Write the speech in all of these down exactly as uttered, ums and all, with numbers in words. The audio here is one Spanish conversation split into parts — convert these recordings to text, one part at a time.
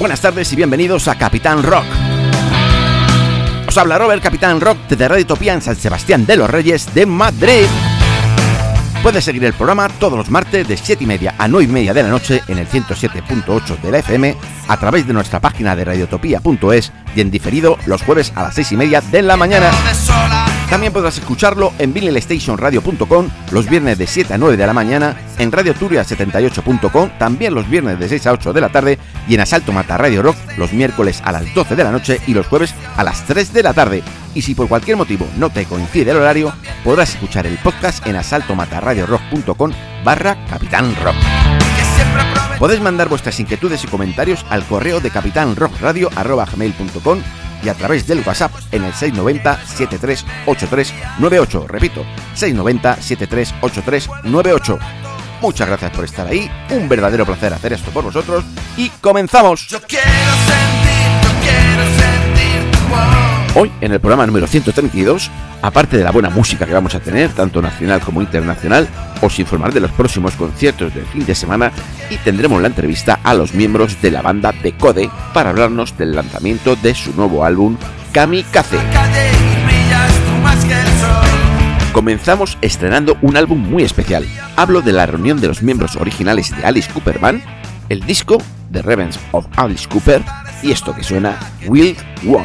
Buenas tardes y bienvenidos a Capitán Rock. Os habla Robert, Capitán Rock desde Radio Utopía en San Sebastián de los Reyes de Madrid. Puedes seguir el programa todos los martes de siete y media a nueve y media de la noche en el ciento siete punto ocho de la F M a través de nuestra página de radiotopía punto es y en diferido los jueves a las seis y media de la mañana. También podrás escucharlo en vinyl station radio punto com los viernes de siete a nueve de la mañana, en Radio Turia setenta y ocho punto com también los viernes de seis a ocho de la tarde y en Asalto Mata Radio Rock los miércoles a las doce de la noche y los jueves a las tres de la tarde. Y si por cualquier motivo no te coincide el horario, podrás escuchar el podcast en asaltomataradiorock punto com barra Capitán Rock. Podéis mandar vuestras inquietudes y comentarios al correo de capitanrockradio arroba gmail punto com y a través del WhatsApp en el seis nueve cero, siete tres ocho tres nueve ocho. Repito, seis nueve cero, siete tres ocho tres nueve ocho. Muchas gracias por estar ahí, un verdadero placer hacer esto por vosotros y comenzamos. Yo quiero sentir, yo quiero sentir tu voz. Hoy, en el programa número ciento treinta y dos, aparte de la buena música que vamos a tener, tanto nacional como internacional, os informaré de los próximos conciertos del fin de semana y tendremos la entrevista a los miembros de la banda Decode para hablarnos del lanzamiento de su nuevo álbum, Kamikaze. Comenzamos estrenando un álbum muy especial. Hablo de la reunión de los miembros originales de Alice Cooper Band, el disco The Revenge of Alice Cooper y esto que suena, Wild One.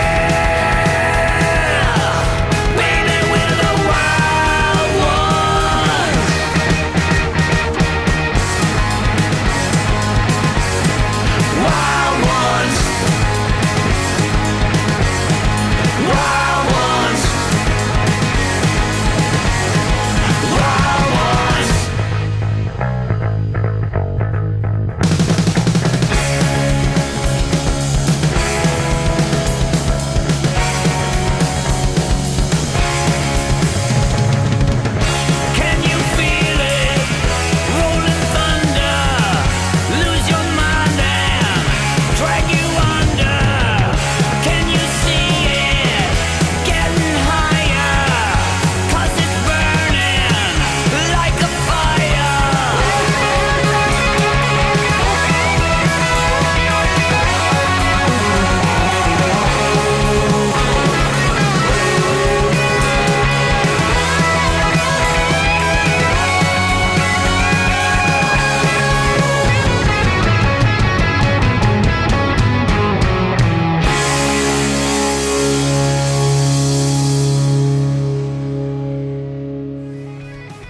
One.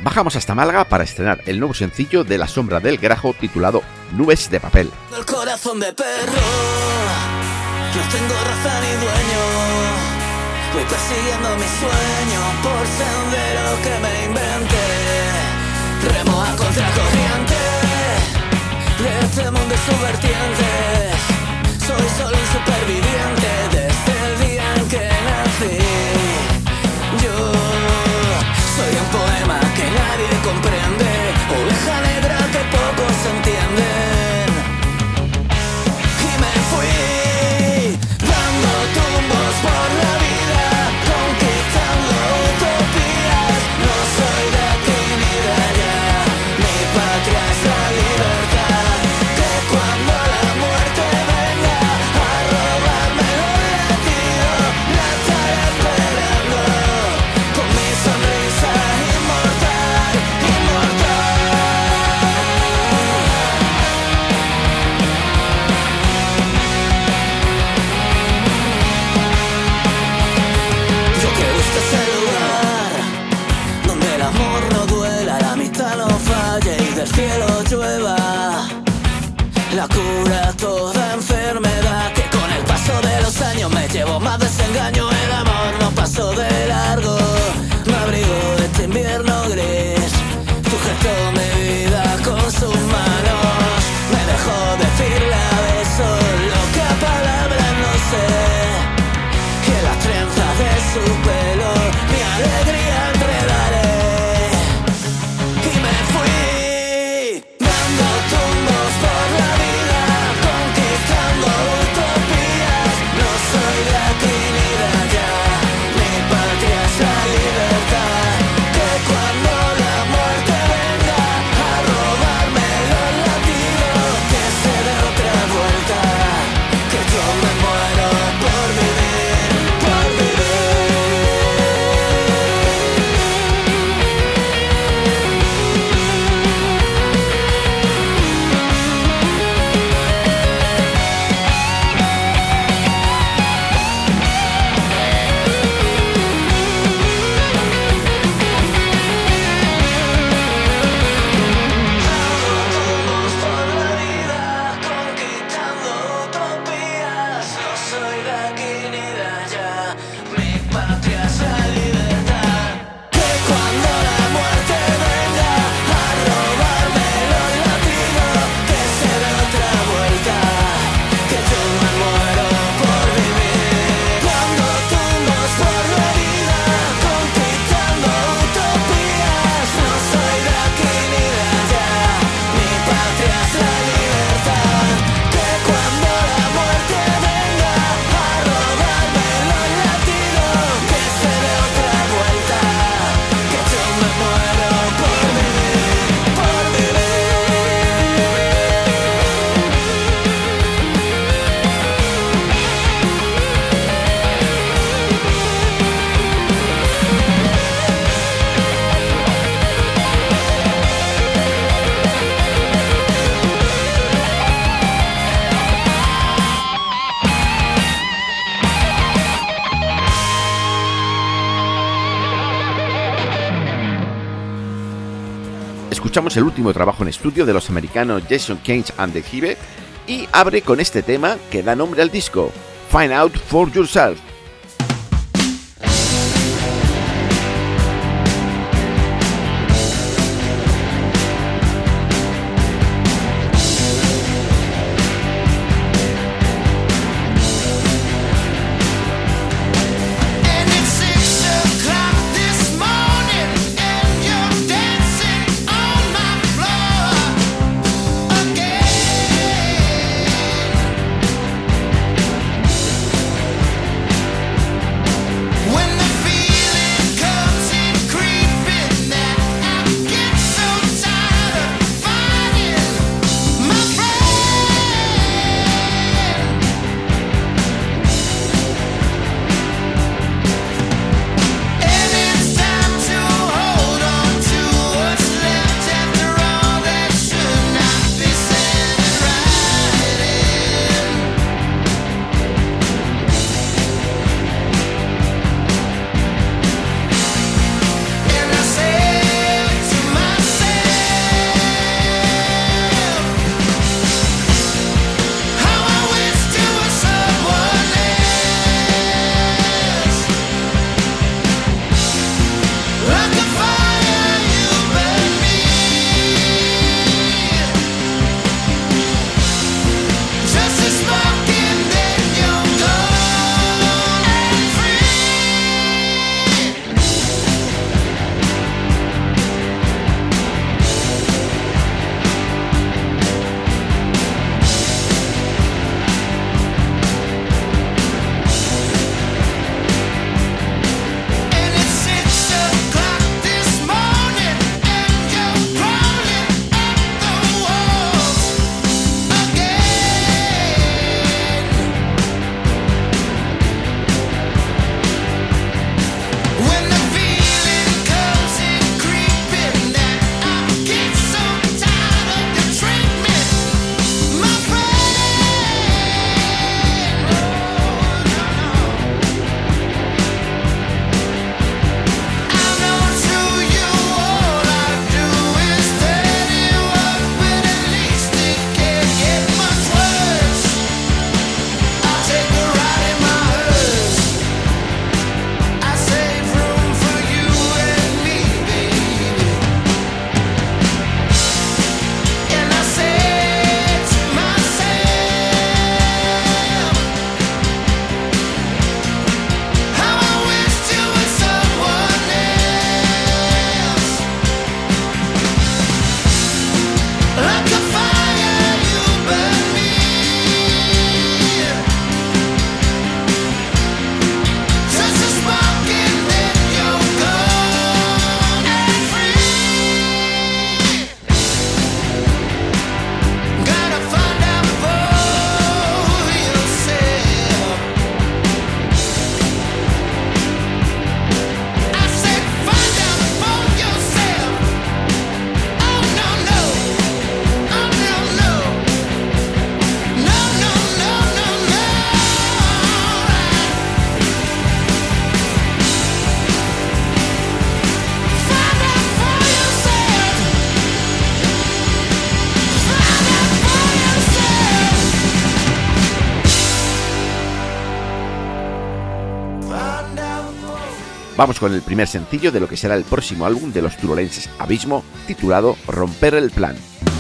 bajamos hasta Málaga para estrenar el nuevo sencillo de La Sombra del Grajo titulado Nubes de Papel. El corazón de perro, no tengo raza ni dueño, voy persiguiendo mis sueños por sendero que me inventé, remo a contracorriente de este mundo y sus vertientes, soy solo un superviviente desde el día en que nací. Yo soy un poema que nadie comprende, oveja negra que pocos entienden. Y me fui dando tumbos por la vida, conquistando utopías. No soy de aquí ni de allá, mi patria es la libertad. Que cuando la muerte venga a robarme los latidos, la estaré esperando con mi sonrisa inmortal, inmortal. Yo que busco ese lugar donde el amor no duela, la amistad no falle y del cielo llueva la cura a toda enfermedad. Que con el paso de los años me llevo más desengaño. El amor no pasó de largo, me abrigo de este invierno gris, sujetó mi vida con sus manos, me dejó decirle a besos lo que a palabras no sé, y en las trenzas de su pelo mi alegría enredaré. Y me fui dando tumbos por la vida, conquistando utopías. No soy de aquí ni de allá, mi patria es la libertad. Que cuando la muerte venga a robarme los latidos, que se dé otra vuelta, que yo me muero por vivir, por vivir. Vamos por la vida, conquistando utopías. No soy de aquí ni de allá, mi patria es la libertad. Que cuando la muerte venga a robarme los latidos, que se dé otra vuelta, que yo me muero por vivir. Dando tumbos por la vida, conquistando utopías. No soy de aquí ni de allá, mi patria es la libertad. Que cuando la muerte venga a robarme los latidos, que se dé otra vuelta, que yo me muero por vivir, por vivir. Escuchamos el último trabajo en estudio de los americanos Jason Keynes and the Hive y abre con este tema que da nombre al disco, Find Out for Yourself. And it's six o'clock this morning, and you're dancing on my floor again. Vamos con el primer sencillo de lo que será el próximo álbum de los turolenses Abismo, titulado Romper el Plan.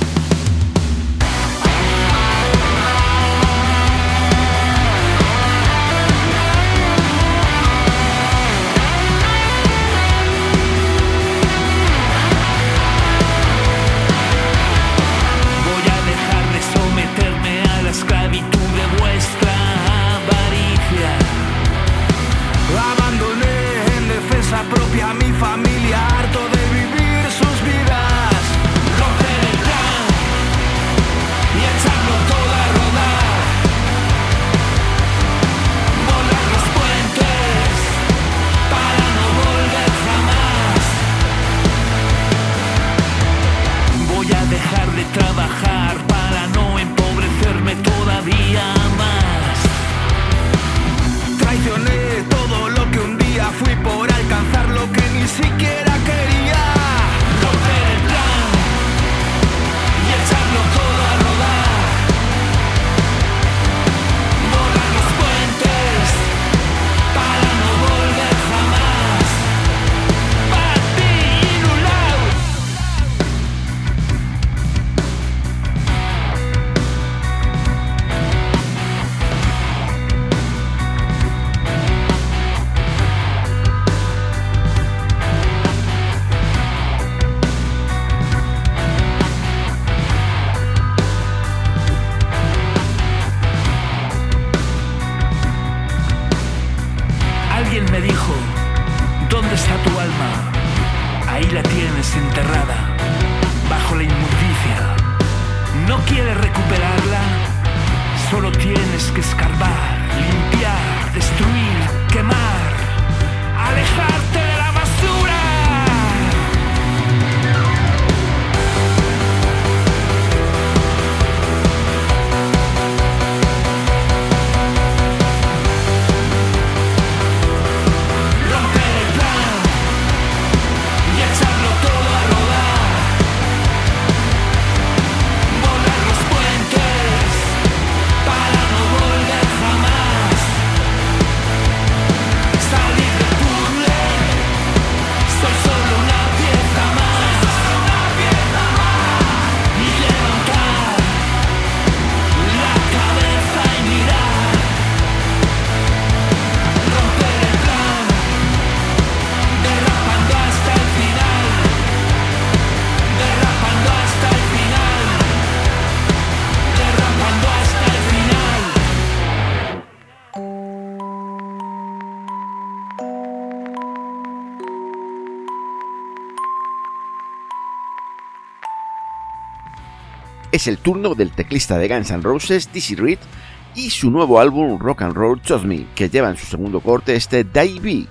Propia mi familia, harto de vivir sus vidas. Romper el plan y echarlo todo a rodar. Volar los puentes para no volver jamás. Voy a dejar de trabajar para no empobrecerme todavía más. Traicioné todo lo que un día fui por alcanzar lo que ni siquiera quería. Romper el plan y echarlo todo a rodar. Volar los puentes para no volver jamás. Para ti en un lado. Alguien me dijo, ¿dónde está tu alma? Ahí la tienes enterrada, bajo la inmundicia. ¿No quieres recuperarla? Solo tienes que escarbar, limpiar, destruir, quemar, alejarte de la basura. Es el turno del teclista de Guns N' Roses, Dizzy Reed, y su nuevo álbum Rock and Roll Chose Me, que lleva en su segundo corte este Davey.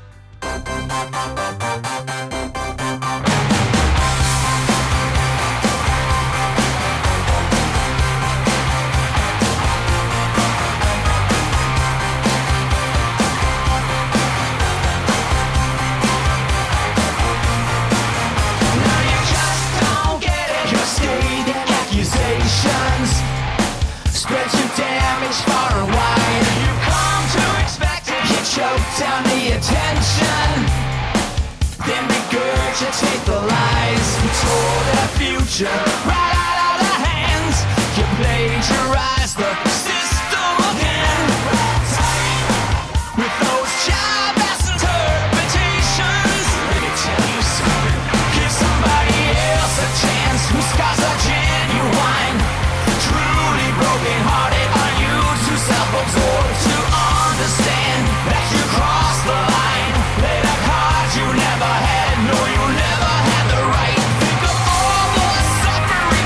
Down the attention, then regurgitate the lies we told our future right out of our hands. You plagiarize the system again with those child-ass interpretations. Let me tell you something, give somebody else a chance whose scars are genuine. Truly broken-hearted, are you too self-absorbed to understand that you crossed the line? Played a card you never had, no, you never had the right. Think of all the suffering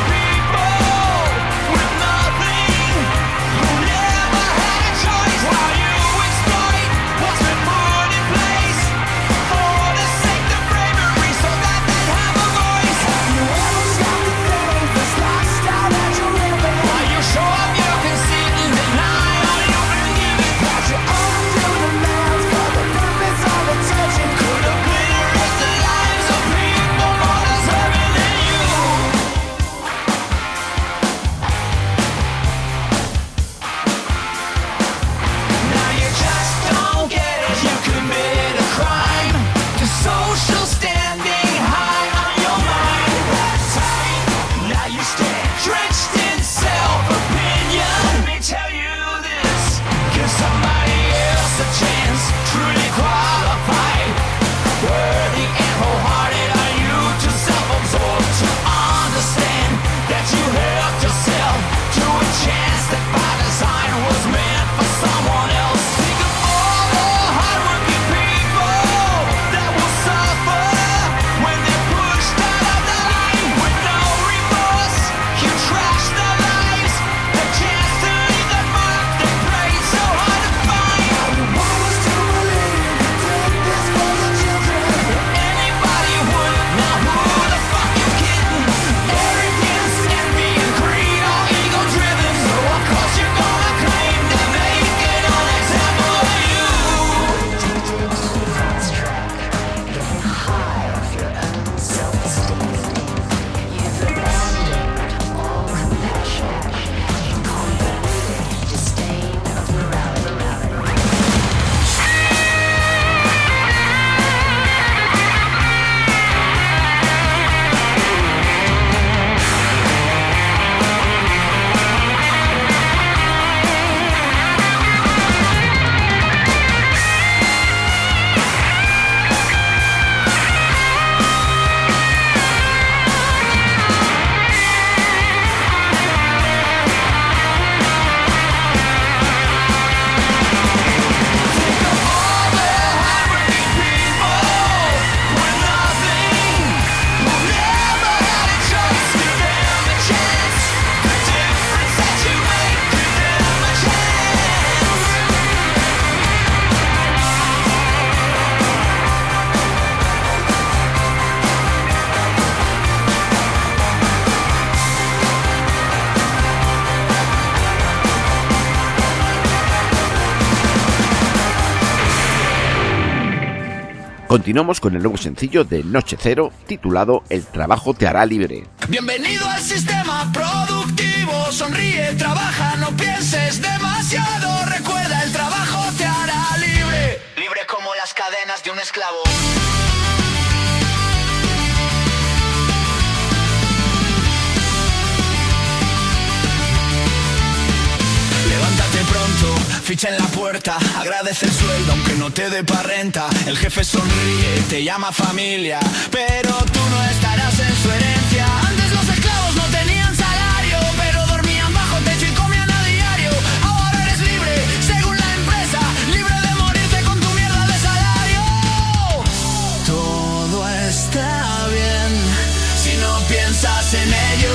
Continuamos con el nuevo sencillo de Noche Cero, titulado El trabajo te hará libre. Bienvenido al sistema productivo, sonríe, trabaja, no pienses demasiado, recuerda, el trabajo te hará libre, libre como las cadenas de un esclavo. Levántate pronto, ficha en la puerta, agradece el sueldo aunque no te dé pa' renta. El jefe sonríe, te llama familia, pero tú no estarás en su herencia. Antes los esclavos no tenían salario, pero dormían bajo techo y comían a diario. Ahora eres libre, según la empresa, libre de morirte con tu mierda de salario. Todo está bien si no piensas en ello.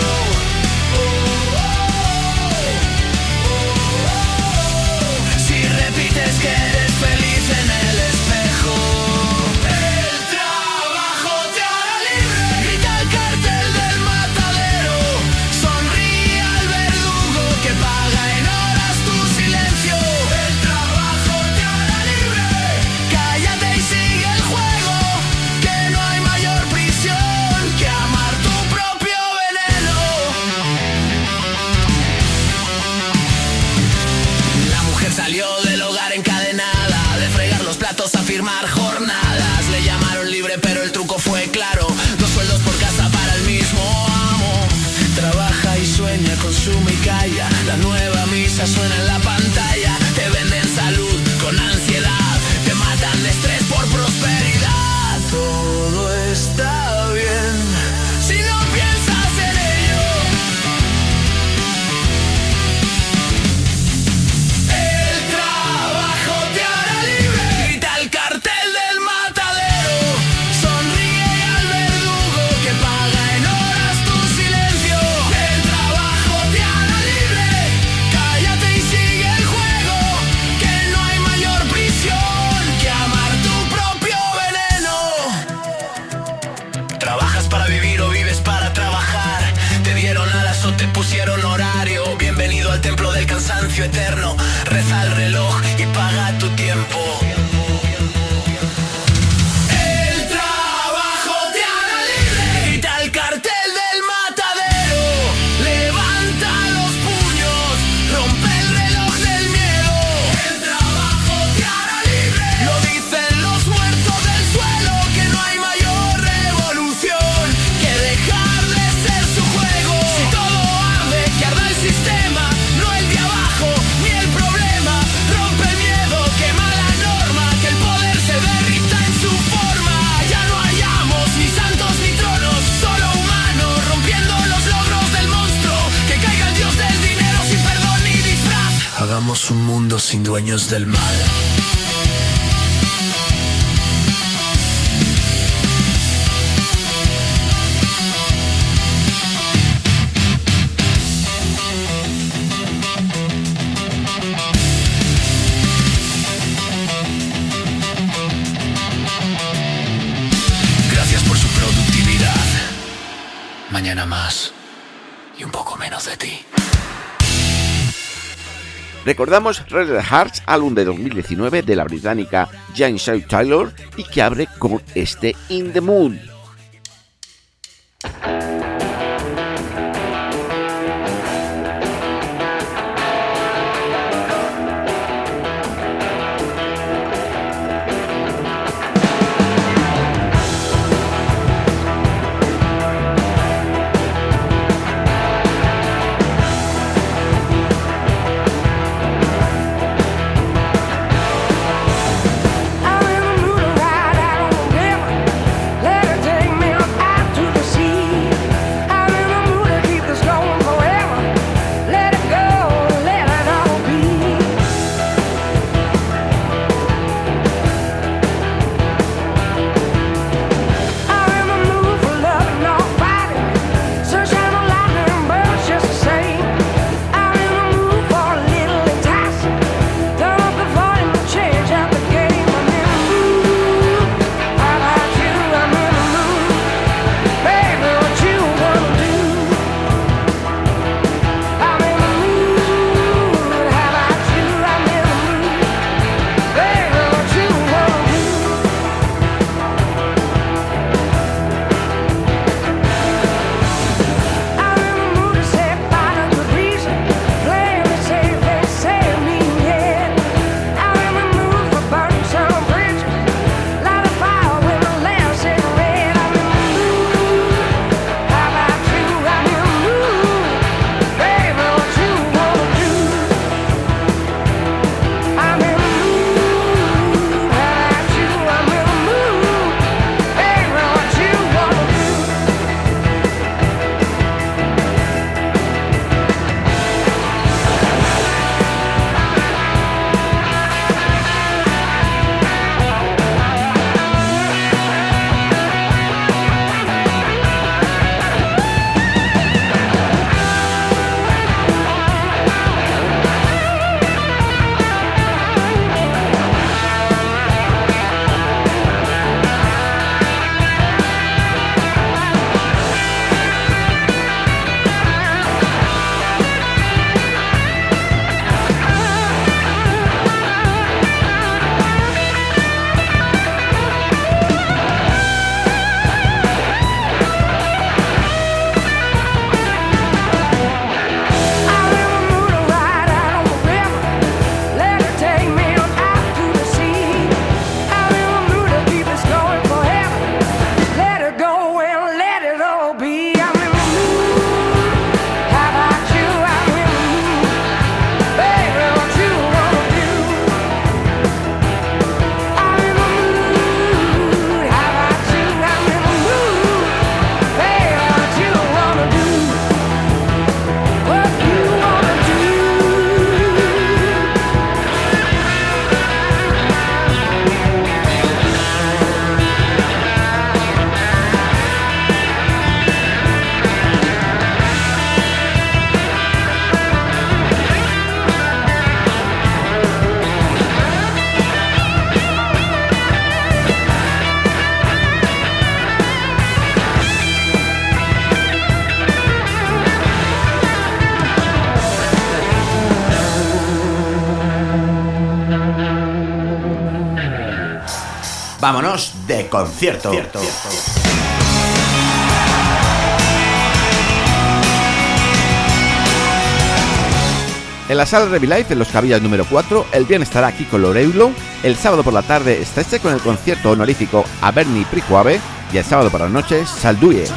Es que eres feliz en el espejo. El trabajo te hará libre. Grita el cartel del matadero. Sonríe al verdugo que paga en horas tu silencio. El trabajo te hará libre. Cállate y sigue el juego, que no hay mayor prisión que amar tu propio veneno. La mujer salió del hogar encadenada, de fregar los platos a firmar jornadas. Le llamaron libre pero el truco fue claro, dos sueldos por casa para el mismo amo. Trabaja y sueña, consume y calla, la nueva misa suena en la pantalla. Te venden salud con ansiedad, te matan de estrés por prosperidad. Todo está bien si no piensas en ello. Te pusieron horario, bienvenido al templo del cansancio eterno. Reza el reloj y paga tu tiempo. El trabajo te hará libre. Grita el cartel del matadero. Levanta los puños, rompe el reloj del miedo. El trabajo te hará libre. Lo dicen los muertos del suelo, que no hay mayor revolución que dejar de ser su juego. Si todo que arda el sistema, no el de abajo ni el problema. Rompe el miedo, quema la norma, que el poder se derrita en su forma. Ya no hay amos, ni santos, ni tronos, solo humanos rompiendo los logros del monstruo. Que caiga el dios del dinero sin perdón ni disfraz. Hagamos un mundo sin dueños del mal. Mañana más y un poco menos de ti. Recordamos Red Hearts, álbum de dos mil diecinueve de la británica Jane Shaw Taylor, y que abre con este In the Mood. I'm in the mood to ride out on the river. Let her take vámonos de concierto. concierto. En la sala Revilife, en Los Cabillas número cuatro, el viernes estará Kiko Loureiro, el sábado por la tarde está este con el concierto honorífico a Bernie Prijuave y el sábado por la noche Salduye.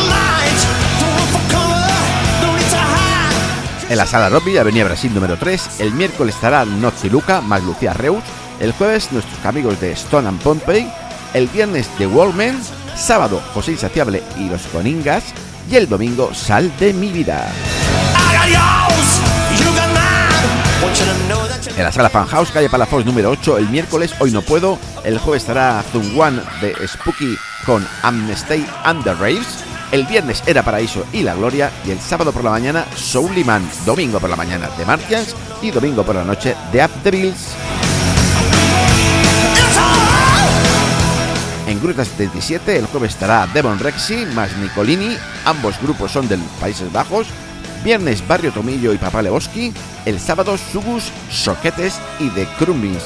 En la sala Robbie, Avenida Brasil número tres, el miércoles estará Nozzi Luca más Lucía Reus, el jueves nuestros amigos de Stone and Pompey, el viernes The Wallmen, sábado José Insaciable y Los Coningas y el domingo Sal de mi vida. En la sala Fan House, calle Palafox número ocho, el miércoles Hoy No Puedo, el jueves estará Zoom One de Spooky con Amnesty and the Raves, el viernes Era Paraíso y La Gloria y el sábado por la mañana Souliman, domingo por la mañana The Martians y domingo por la noche The Up the Bills. En Gruta setenta y siete, el jueves estará Devon Rexy más Nicolini, ambos grupos son de Países Bajos. Viernes Barrio Tomillo y Papá Lebowski, el sábado Sugus, Soquetes y The Crumbies.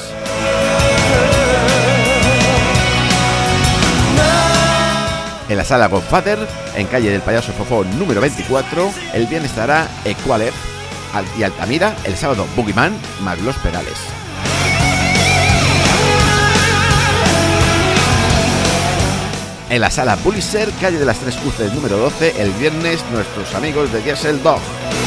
En la sala Godfather, en calle del Payaso Fofó número veinticuatro, el viernes estará Equalep y Altamira, el sábado Boogeyman más Los Perales. En la sala Pulitzer, calle de las Tres Cruces número doce, el viernes nuestros amigos de Diesel Dog.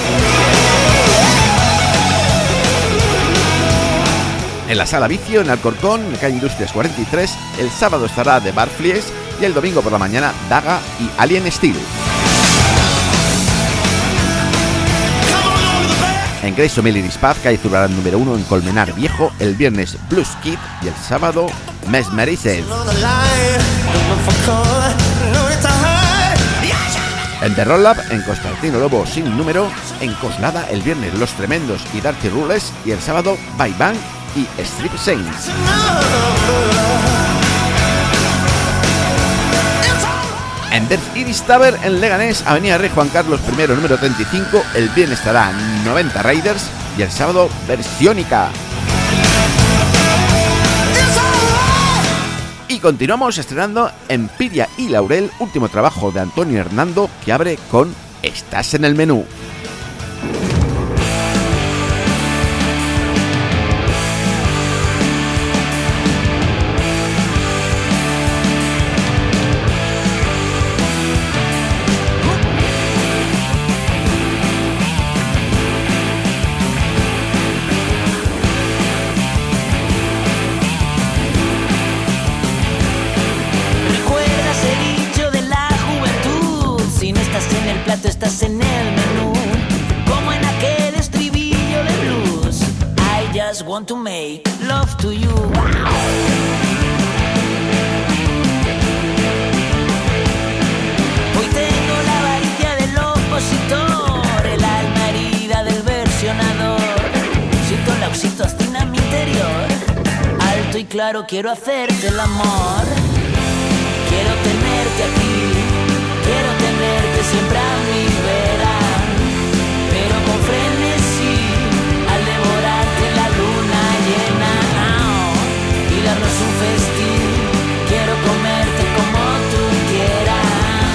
En la sala Vicio, en Alcorcón, en calle Industrias cuarenta y tres, el sábado estará The Barflies y el domingo por la mañana Daga y Alien Steel. En Grace O'Malley Dispaz, calle Zurbarán número uno, en Colmenar Viejo, el viernes Blues Kid y el sábado Mesmerized. En The Roll Up, en Constantino Lobo sin número, en Coslada, el viernes Los Tremendos y Dirty Rules y el sábado Bye Bang y Strip Saints. En Der Iris Tavern, en Leganés, Avenida Rey Juan Carlos I número treinta y cinco, el viernes estará noventa Raiders y el sábado Versiónica. Y continuamos estrenando Empiria y Laurel, último trabajo de Antonio Hernando, que abre con Estás en el menú. Estás en el menú, como en aquel estribillo de blues. I just want to make love to you. Wow. Hoy tengo la varilla del opositor, el alma herida del versionador. Siento la oxitocina en mi interior. Alto y claro quiero hacerte el amor. Quiero tenerte aquí. Quiero tenerte siempre a mi vera, pero con frenesí, al devorarte la luna llena, oh, y darnos un festín. Quiero comerte como tú quieras.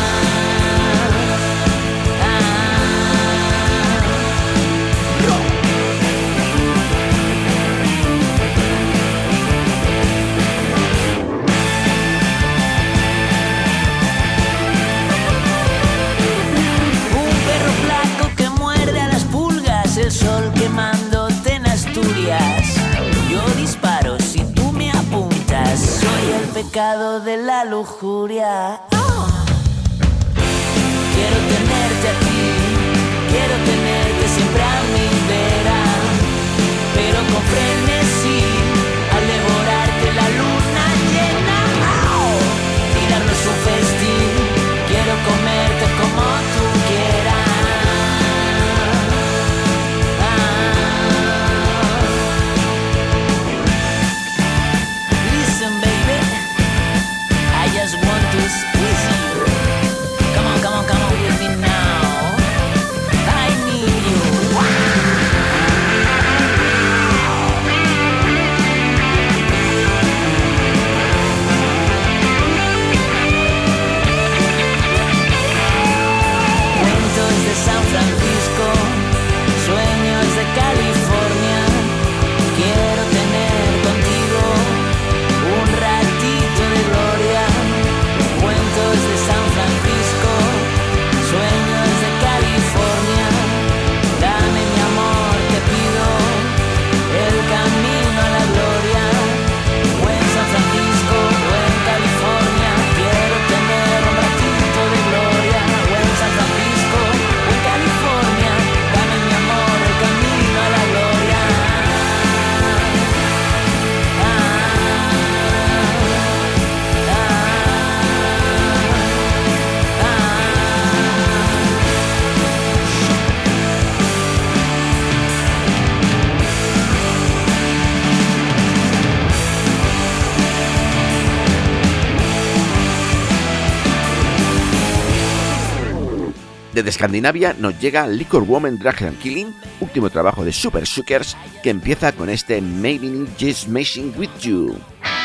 El sol quemándote en Asturias. Yo disparo si tú me apuntas. Soy el pecado de la lujuria. Oh. Quiero tenerte aquí. Quiero tenerte siempre a mi vera, pero con frenesí, al devorarte la luna llena, oh, y darnos un festín. Quiero comerte como tú quieras. Desde Escandinavia nos llega Liquor Woman Drag and Killing, último trabajo de Super Shookers, que empieza con este Maybe Just Messing With You.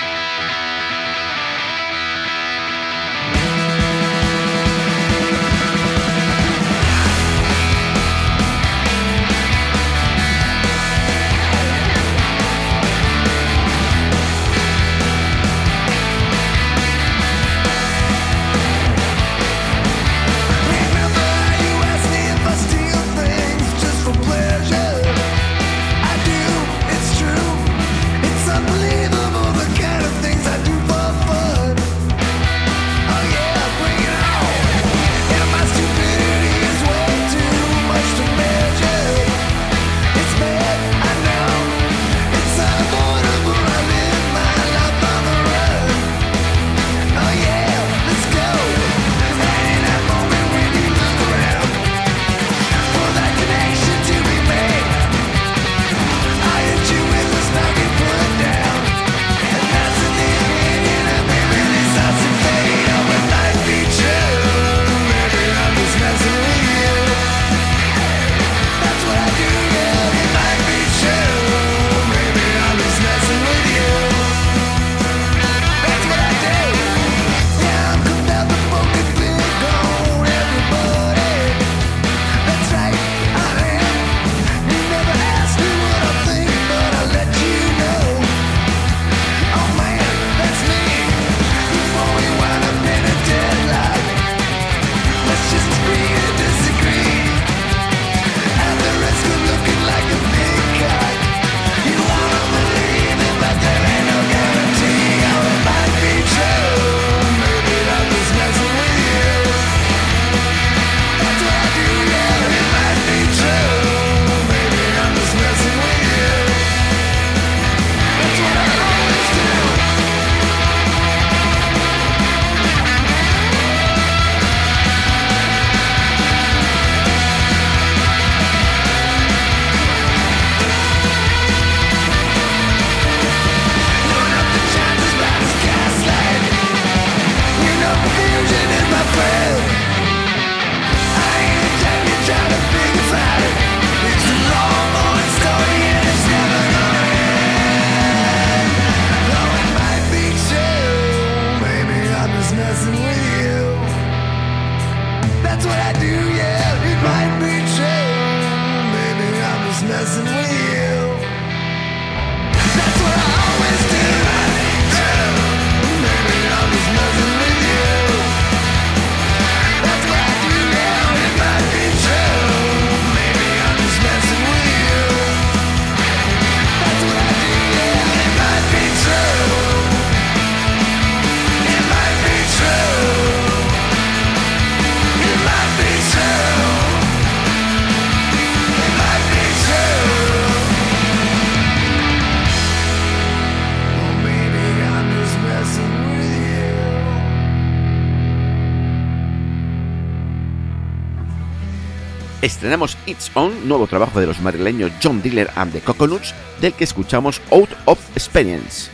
Estrenamos It's On, nuevo trabajo de los madrileños John Diller and the Coconuts, del que escuchamos Out of Experience.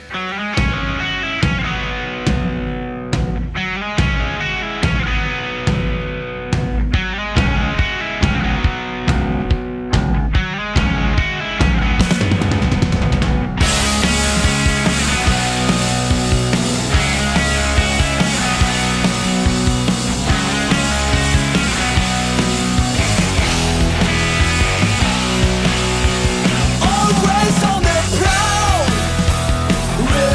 Always on the prowl,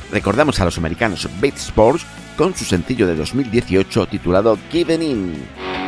recordamos a los americanos Beat Sports con su sencillo de dos mil dieciocho titulado Giving In.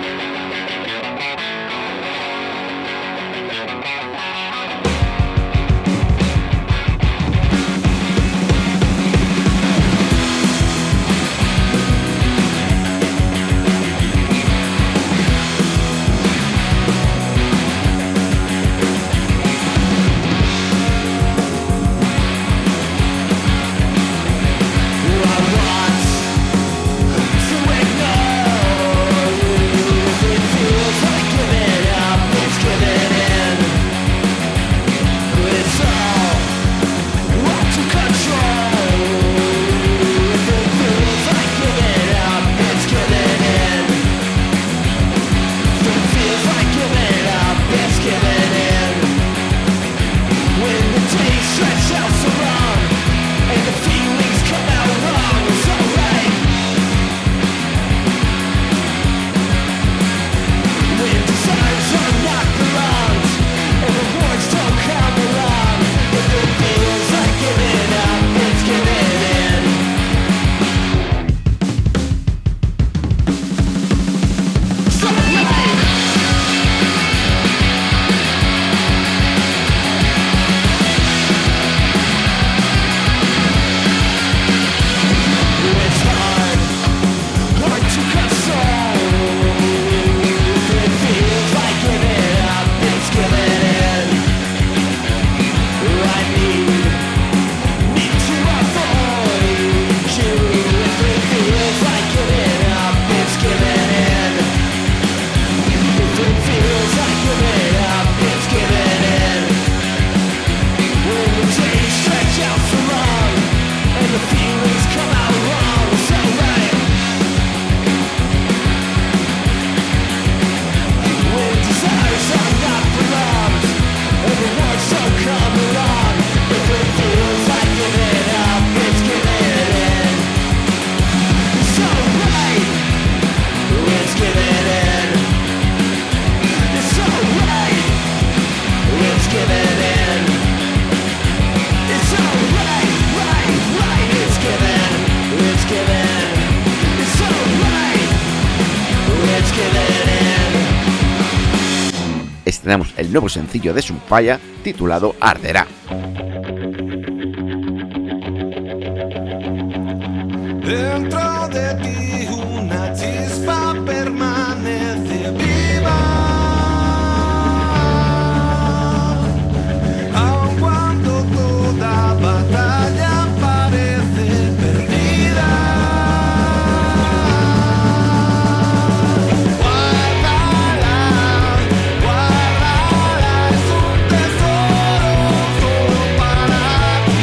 Estrenamos el nuevo sencillo de Sunfire titulado Arderá. Dentro de ti una chispa permanece viva, aun cuando toda batalla parece perdida. Guárdala, guárdala, es un tesoro solo para ti.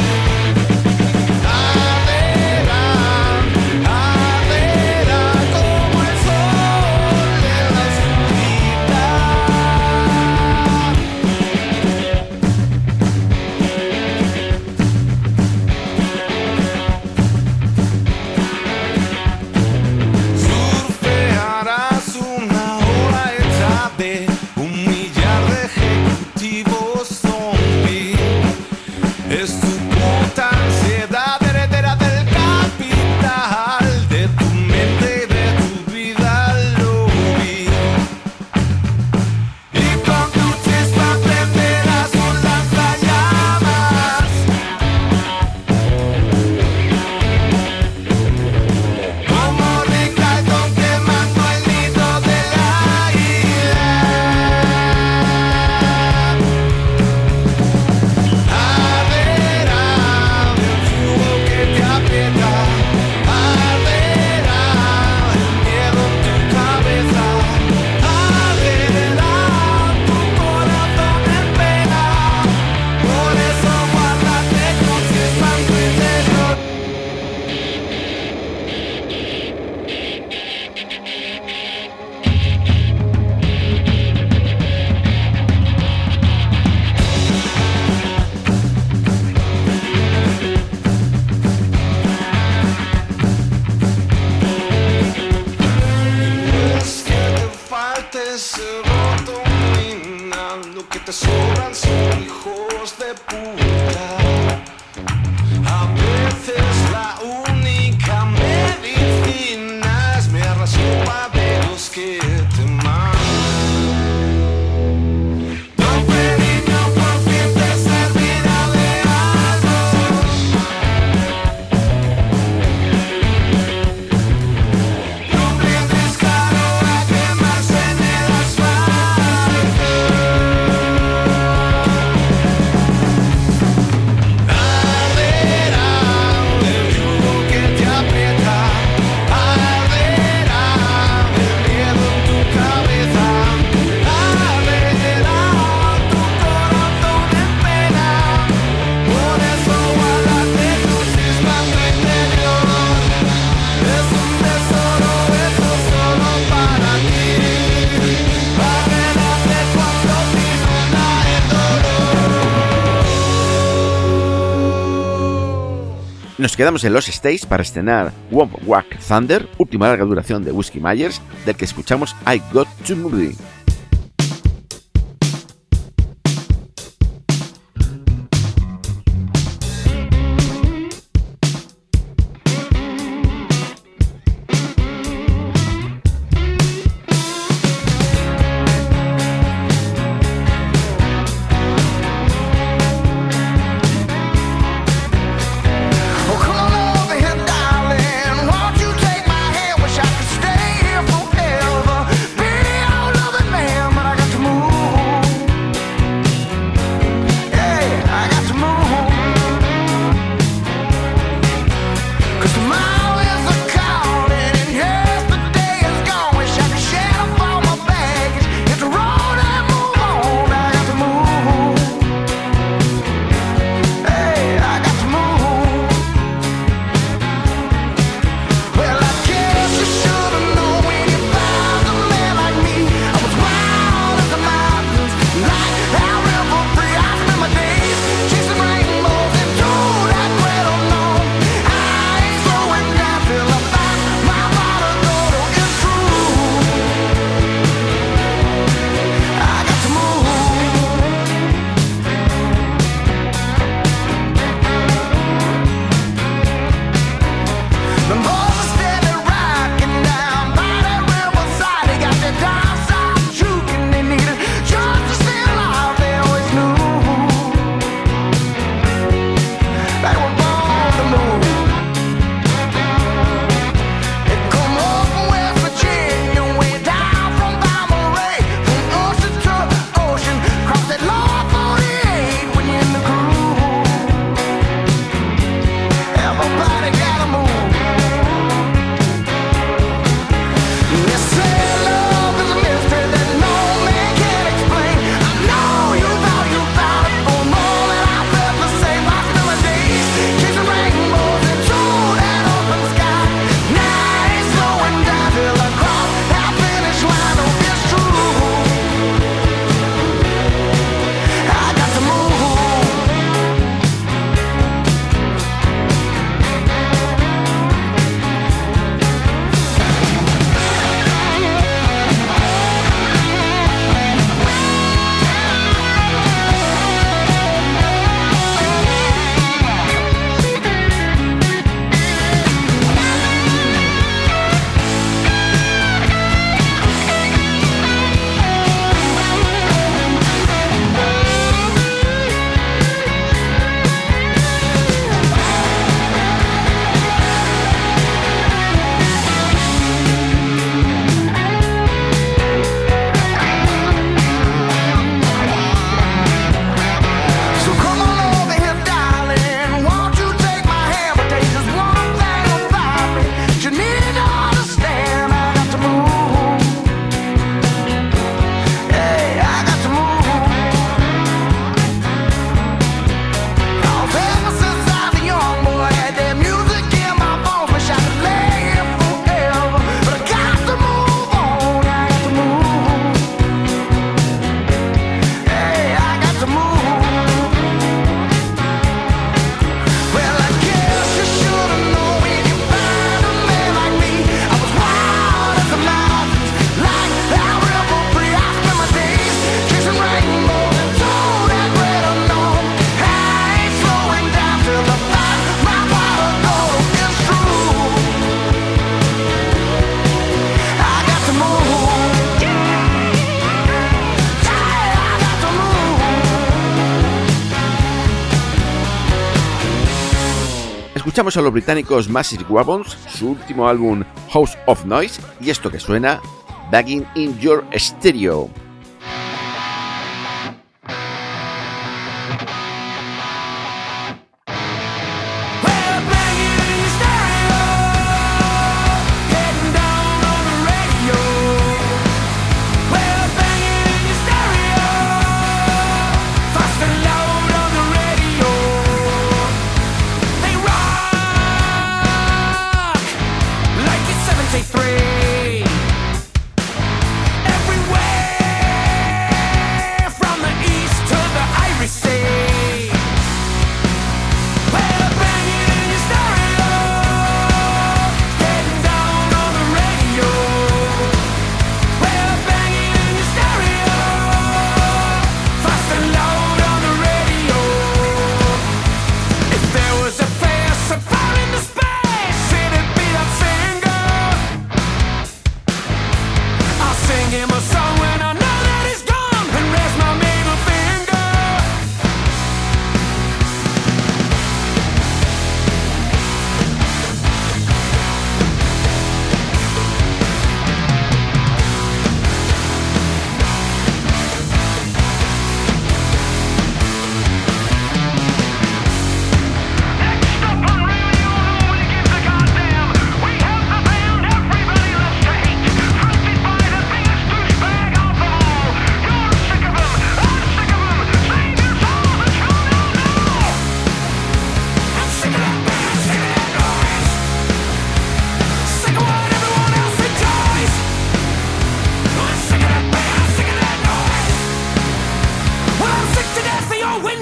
te sobran, son hijos de puta. A veces Nos quedamos en los States para estrenar Womp Wack Thunder, última larga duración de Whiskey Myers, del que escuchamos I Got to Move. Escuchamos a los británicos Massive Wagons, su último álbum House of Noise, y esto que suena, Bagging in Your Stereo. Everywhere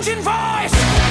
raging voice.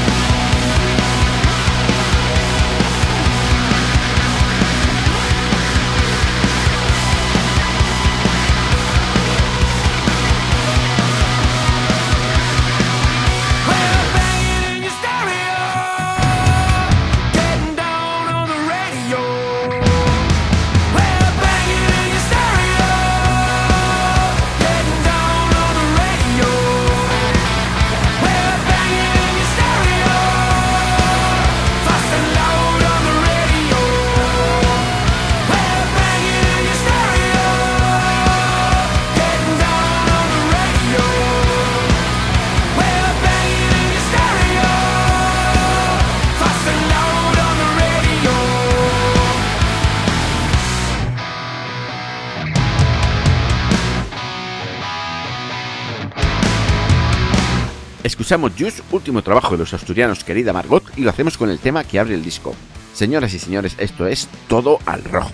Escuchamos Just, último trabajo de los asturianos Querida Margot, y lo hacemos con el tema que abre el disco. Señoras y señores, esto es Todo al Rojo.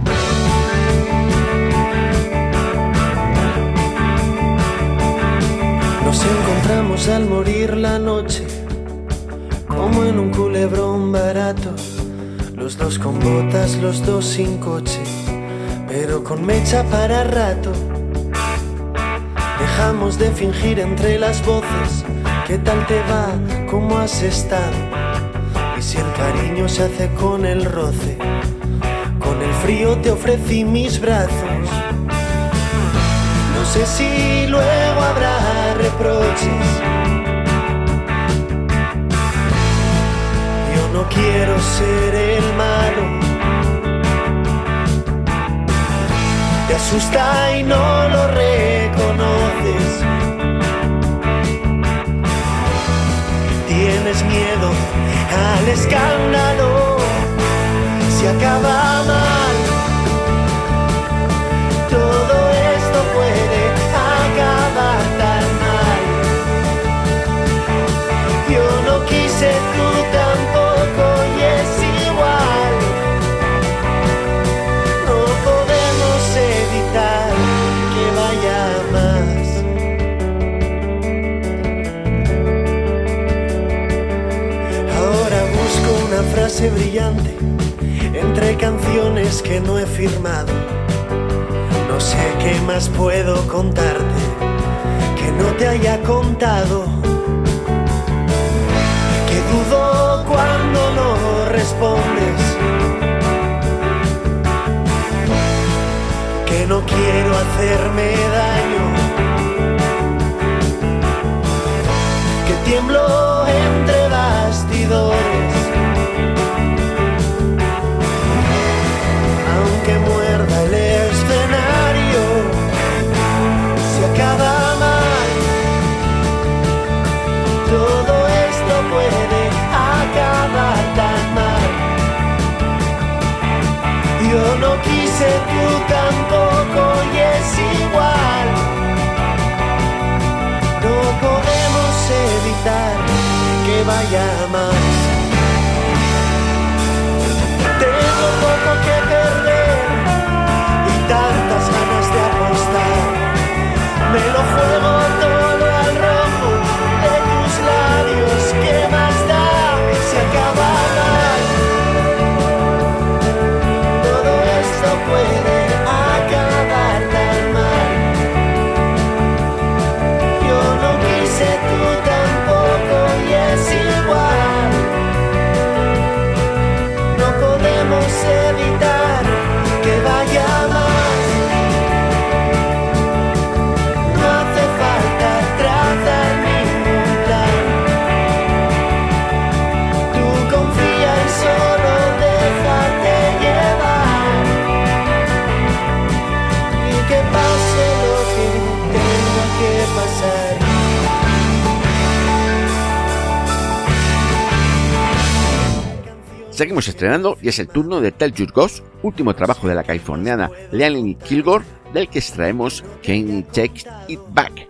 Nos encontramos al morir la noche, como en un culebrón barato, los dos con botas, los dos sin coche, pero con mecha para rato. Dejamos de fingir entre las voces, ¿qué tal te va? ¿Cómo has estado? Y si el cariño se hace con el roce, con el frío te ofrecí mis brazos. No sé si luego habrá reproches. Yo no quiero ser el malo. Te asusta y no lo reconoces. Tienes miedo al escándalo. Si acaba mal, todo esto puede acabar tan mal. Yo no quise, tú tampoco, y es igual. No podemos evitar que vaya más. Ahora busco una frase brillante entre canciones que no he firmado. No sé qué más puedo contarte que no te haya contado. Que dudo cuando no respondes. Que no quiero hacerme daño. Que tiemblo entre bastidores. Aunque muerda el escenario, se acaba mal. Todo esto puede acabar tan mal. Yo no quise, tú tampoco, y es igual. No podemos evitar que vaya más. Tengo poco que perder y tantas ganas de apostar. Me lo juego todo al rojo de tus labios. ¿Qué más da? Se acaba mal. Todo esto puede acabar tan mal. Yo no quise, tú tampoco, y es igual. No podemos evitar que vaya más. No hace falta trazar ningún plan. Tú confía y solo déjate llevar. Y que pase lo que tenga que pasar. Seguimos estrenando y es el turno de Tell Your Ghost, último trabajo de la californiana Leanne Kilgore, del que extraemos Can You Take It Back.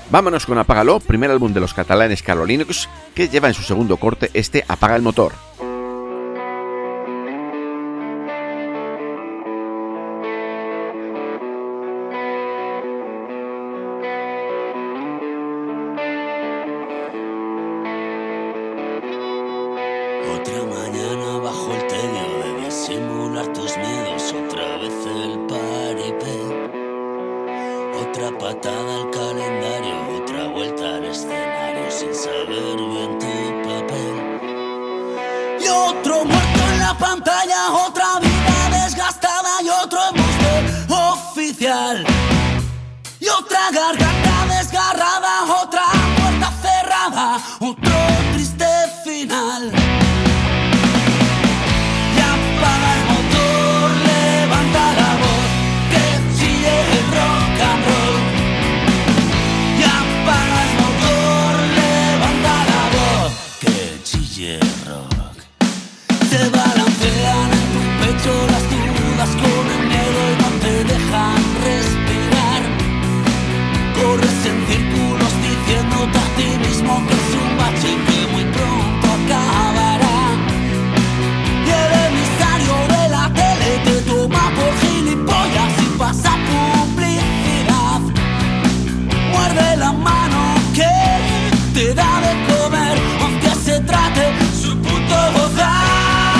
Vámonos con Apágalo, primer álbum de los catalanes Carolinox, que lleva en su segundo corte este Apaga el motor. Otra mañana bajo el tedio de disimular tus miedos, otra vez el paripé, otra patada al calendario, otra vuelta al escenario sin saber bien tu papel. Y otro muerto en la pantalla, otra vida desgastada y otro embuste oficial. Y otra garganta desgarrada, otra puerta cerrada, otro triste final. Las dudas con el miedo y no te dejan respirar. Corres en círculos diciéndote a ti mismo que es un bache que muy pronto acabará. Y el emisario de la tele te toma por gilipollas y pasa publicidad. Muerde la mano que te da de comer, aunque se trate su puto gozar.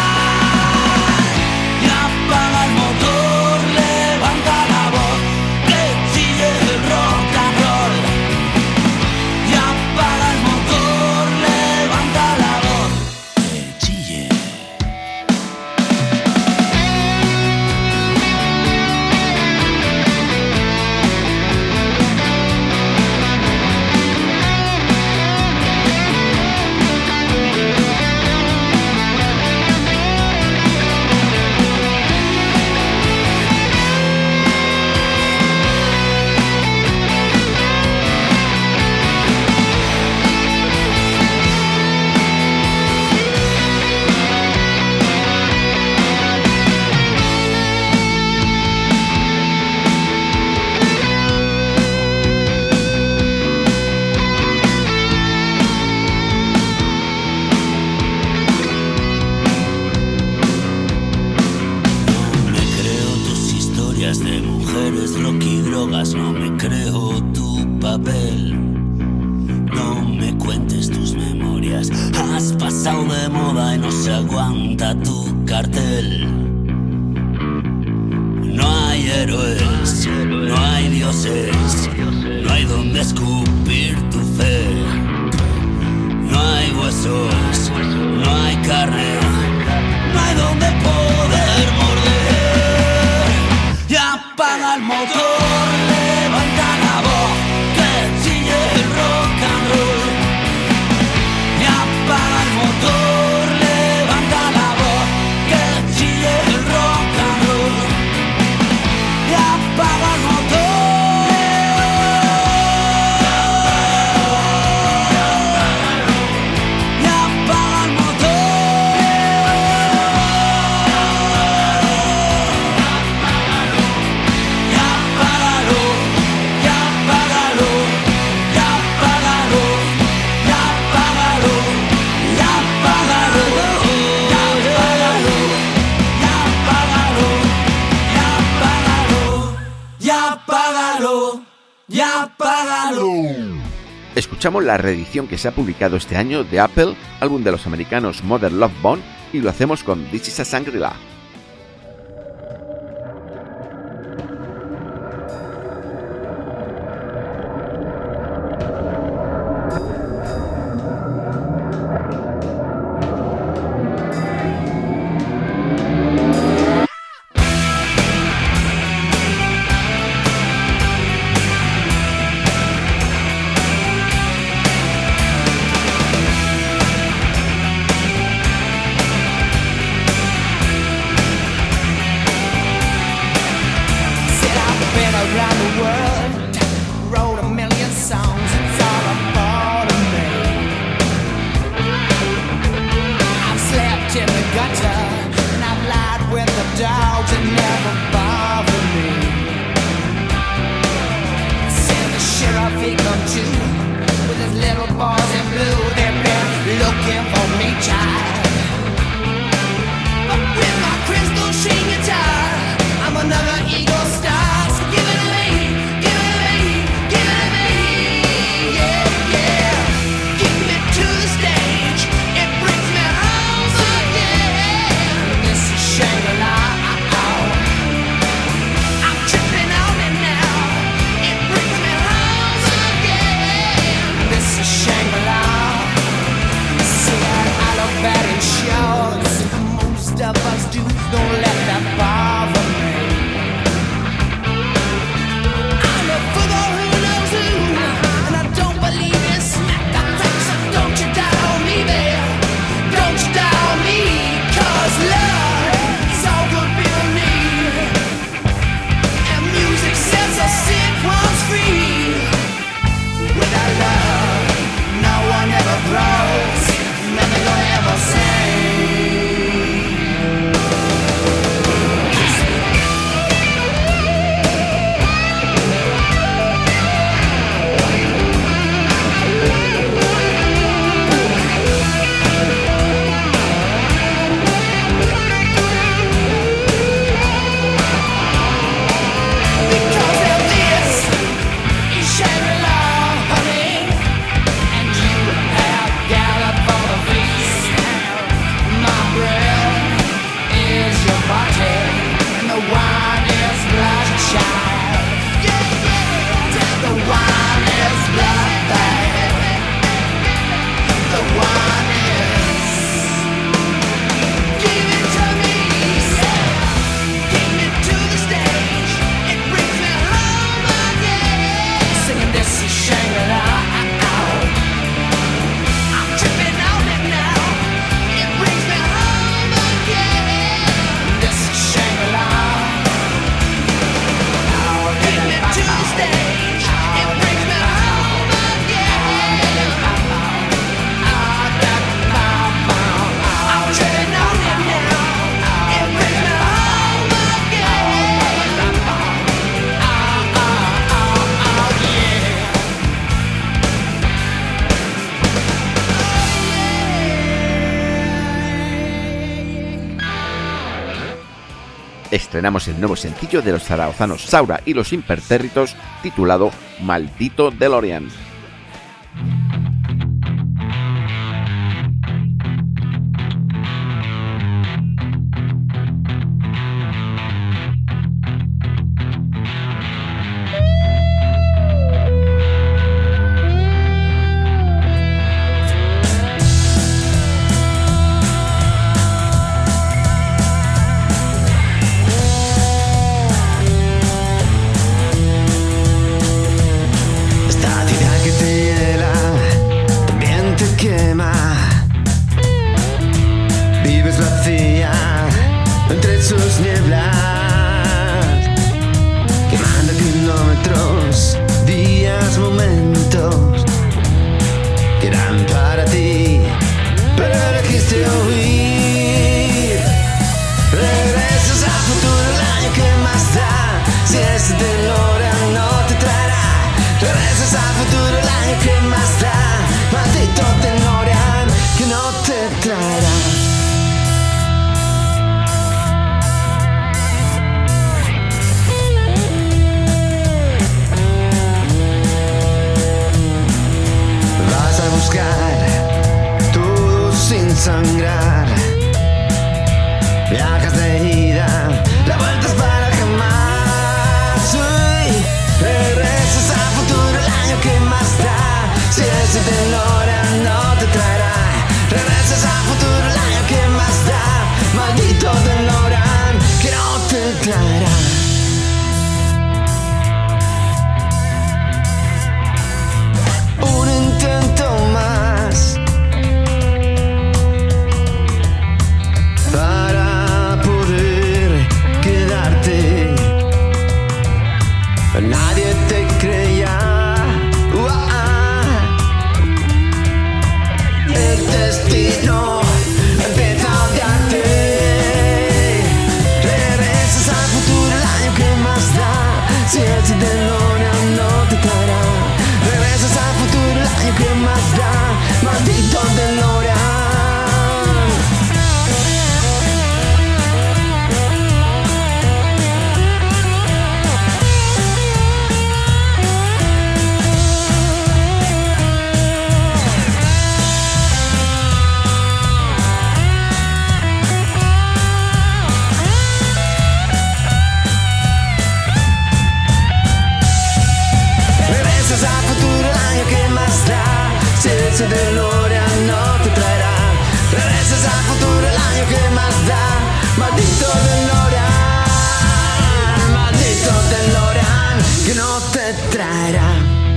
Escuchamos la reedición que se ha publicado este año de Apple, álbum de los americanos Mother Love Bone, y lo hacemos con This Is a Shangri-La. Come to estrenamos el nuevo sencillo de los zaragozanos Saura y los Impertérritos, titulado Maldito DeLorean. Sangrar, viajas de ida, la vuelta es para jamás. Uy, regresas al futuro, el año que más da. Si ese DeLorean no te traerá, regresas al futuro, el año que más da. Maldito DeLorean que no te traerá. Un intento más para poder quedarte. Nadie te creía. Uah. El destino empieza a odiarte. Regresas al futuro, el año que más da. Si ese DeLorean no te traerá, regresas al futuro, el año que más da. Maldito DeLorean. Ese DeLorean no te traerá, regresas al futuro, el año que más da. Maldito DeLorean, maldito DeLorean que no te traerá.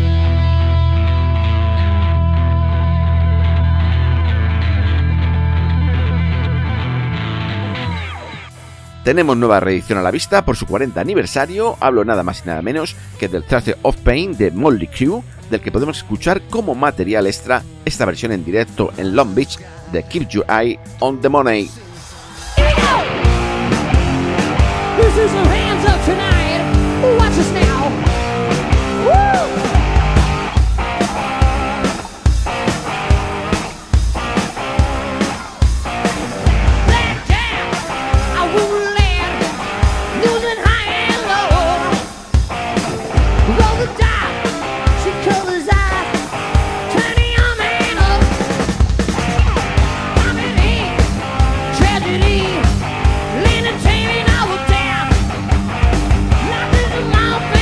Tenemos nueva reedición a la vista por su cuarenta aniversario. Hablo nada más y nada menos que del Theatre of Pain de Motley Crue, del que podemos escuchar como material extra esta versión en directo en Long Beach de Keep Your Eye on the Money. Leaning, taming, I was down. Nothing in my face.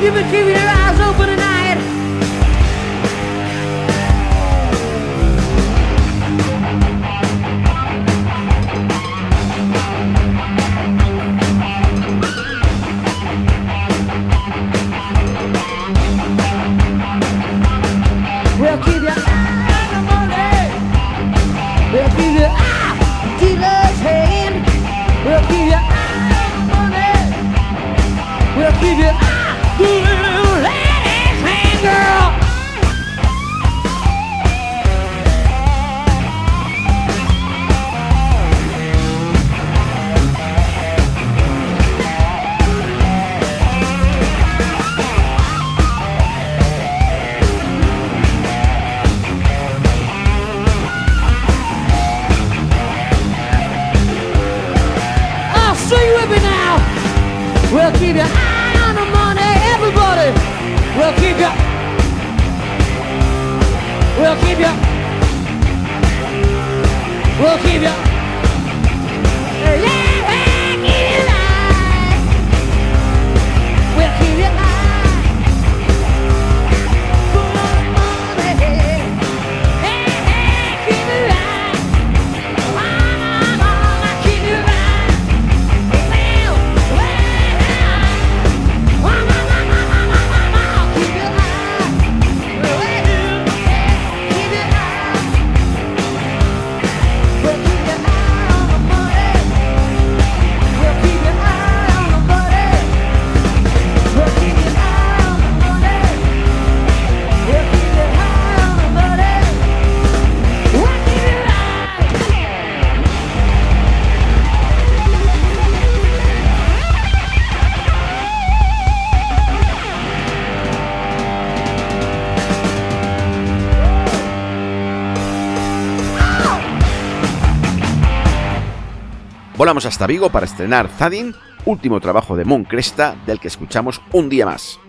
keep it, keep your eyes open tonight. We'll keep your eye on the money. We'll keep your eye on the dealer's hand. We'll keep your eye on the money. We'll keep your eye on the little lady's hand, girl. We'll keep your eye on the money, everybody. We'll keep you. We'll keep you. We'll keep you. Yeah, yeah, keep you alive. We'll keep you alive. Full of money. Hey, hey, keep you alive. Oh, oh, oh, keep you alive. Volamos hasta Vigo para estrenar Zadin, último trabajo de Mon Cresta, del que escuchamos un día más.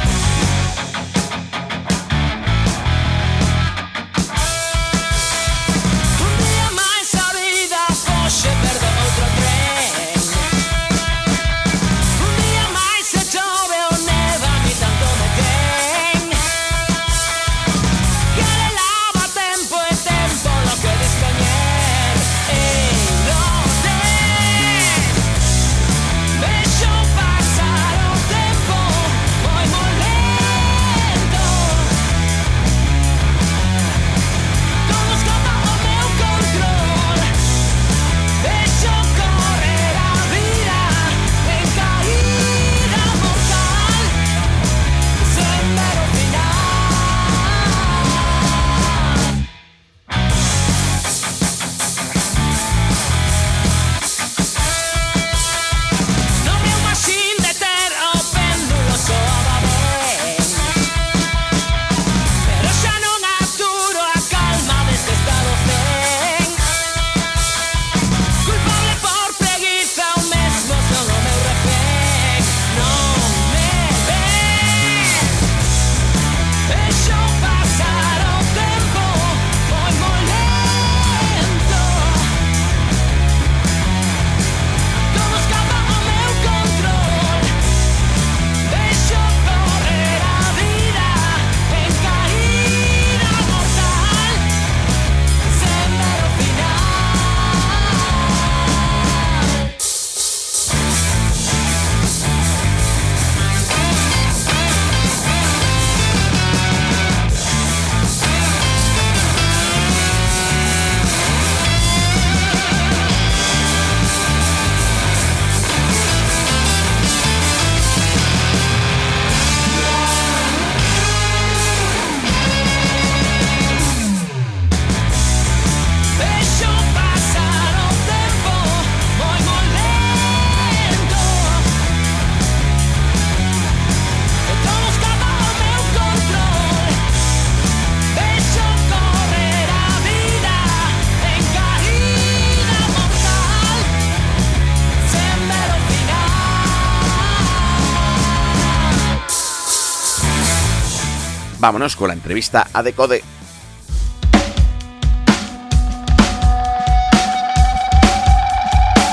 Vámonos con la entrevista a Decode.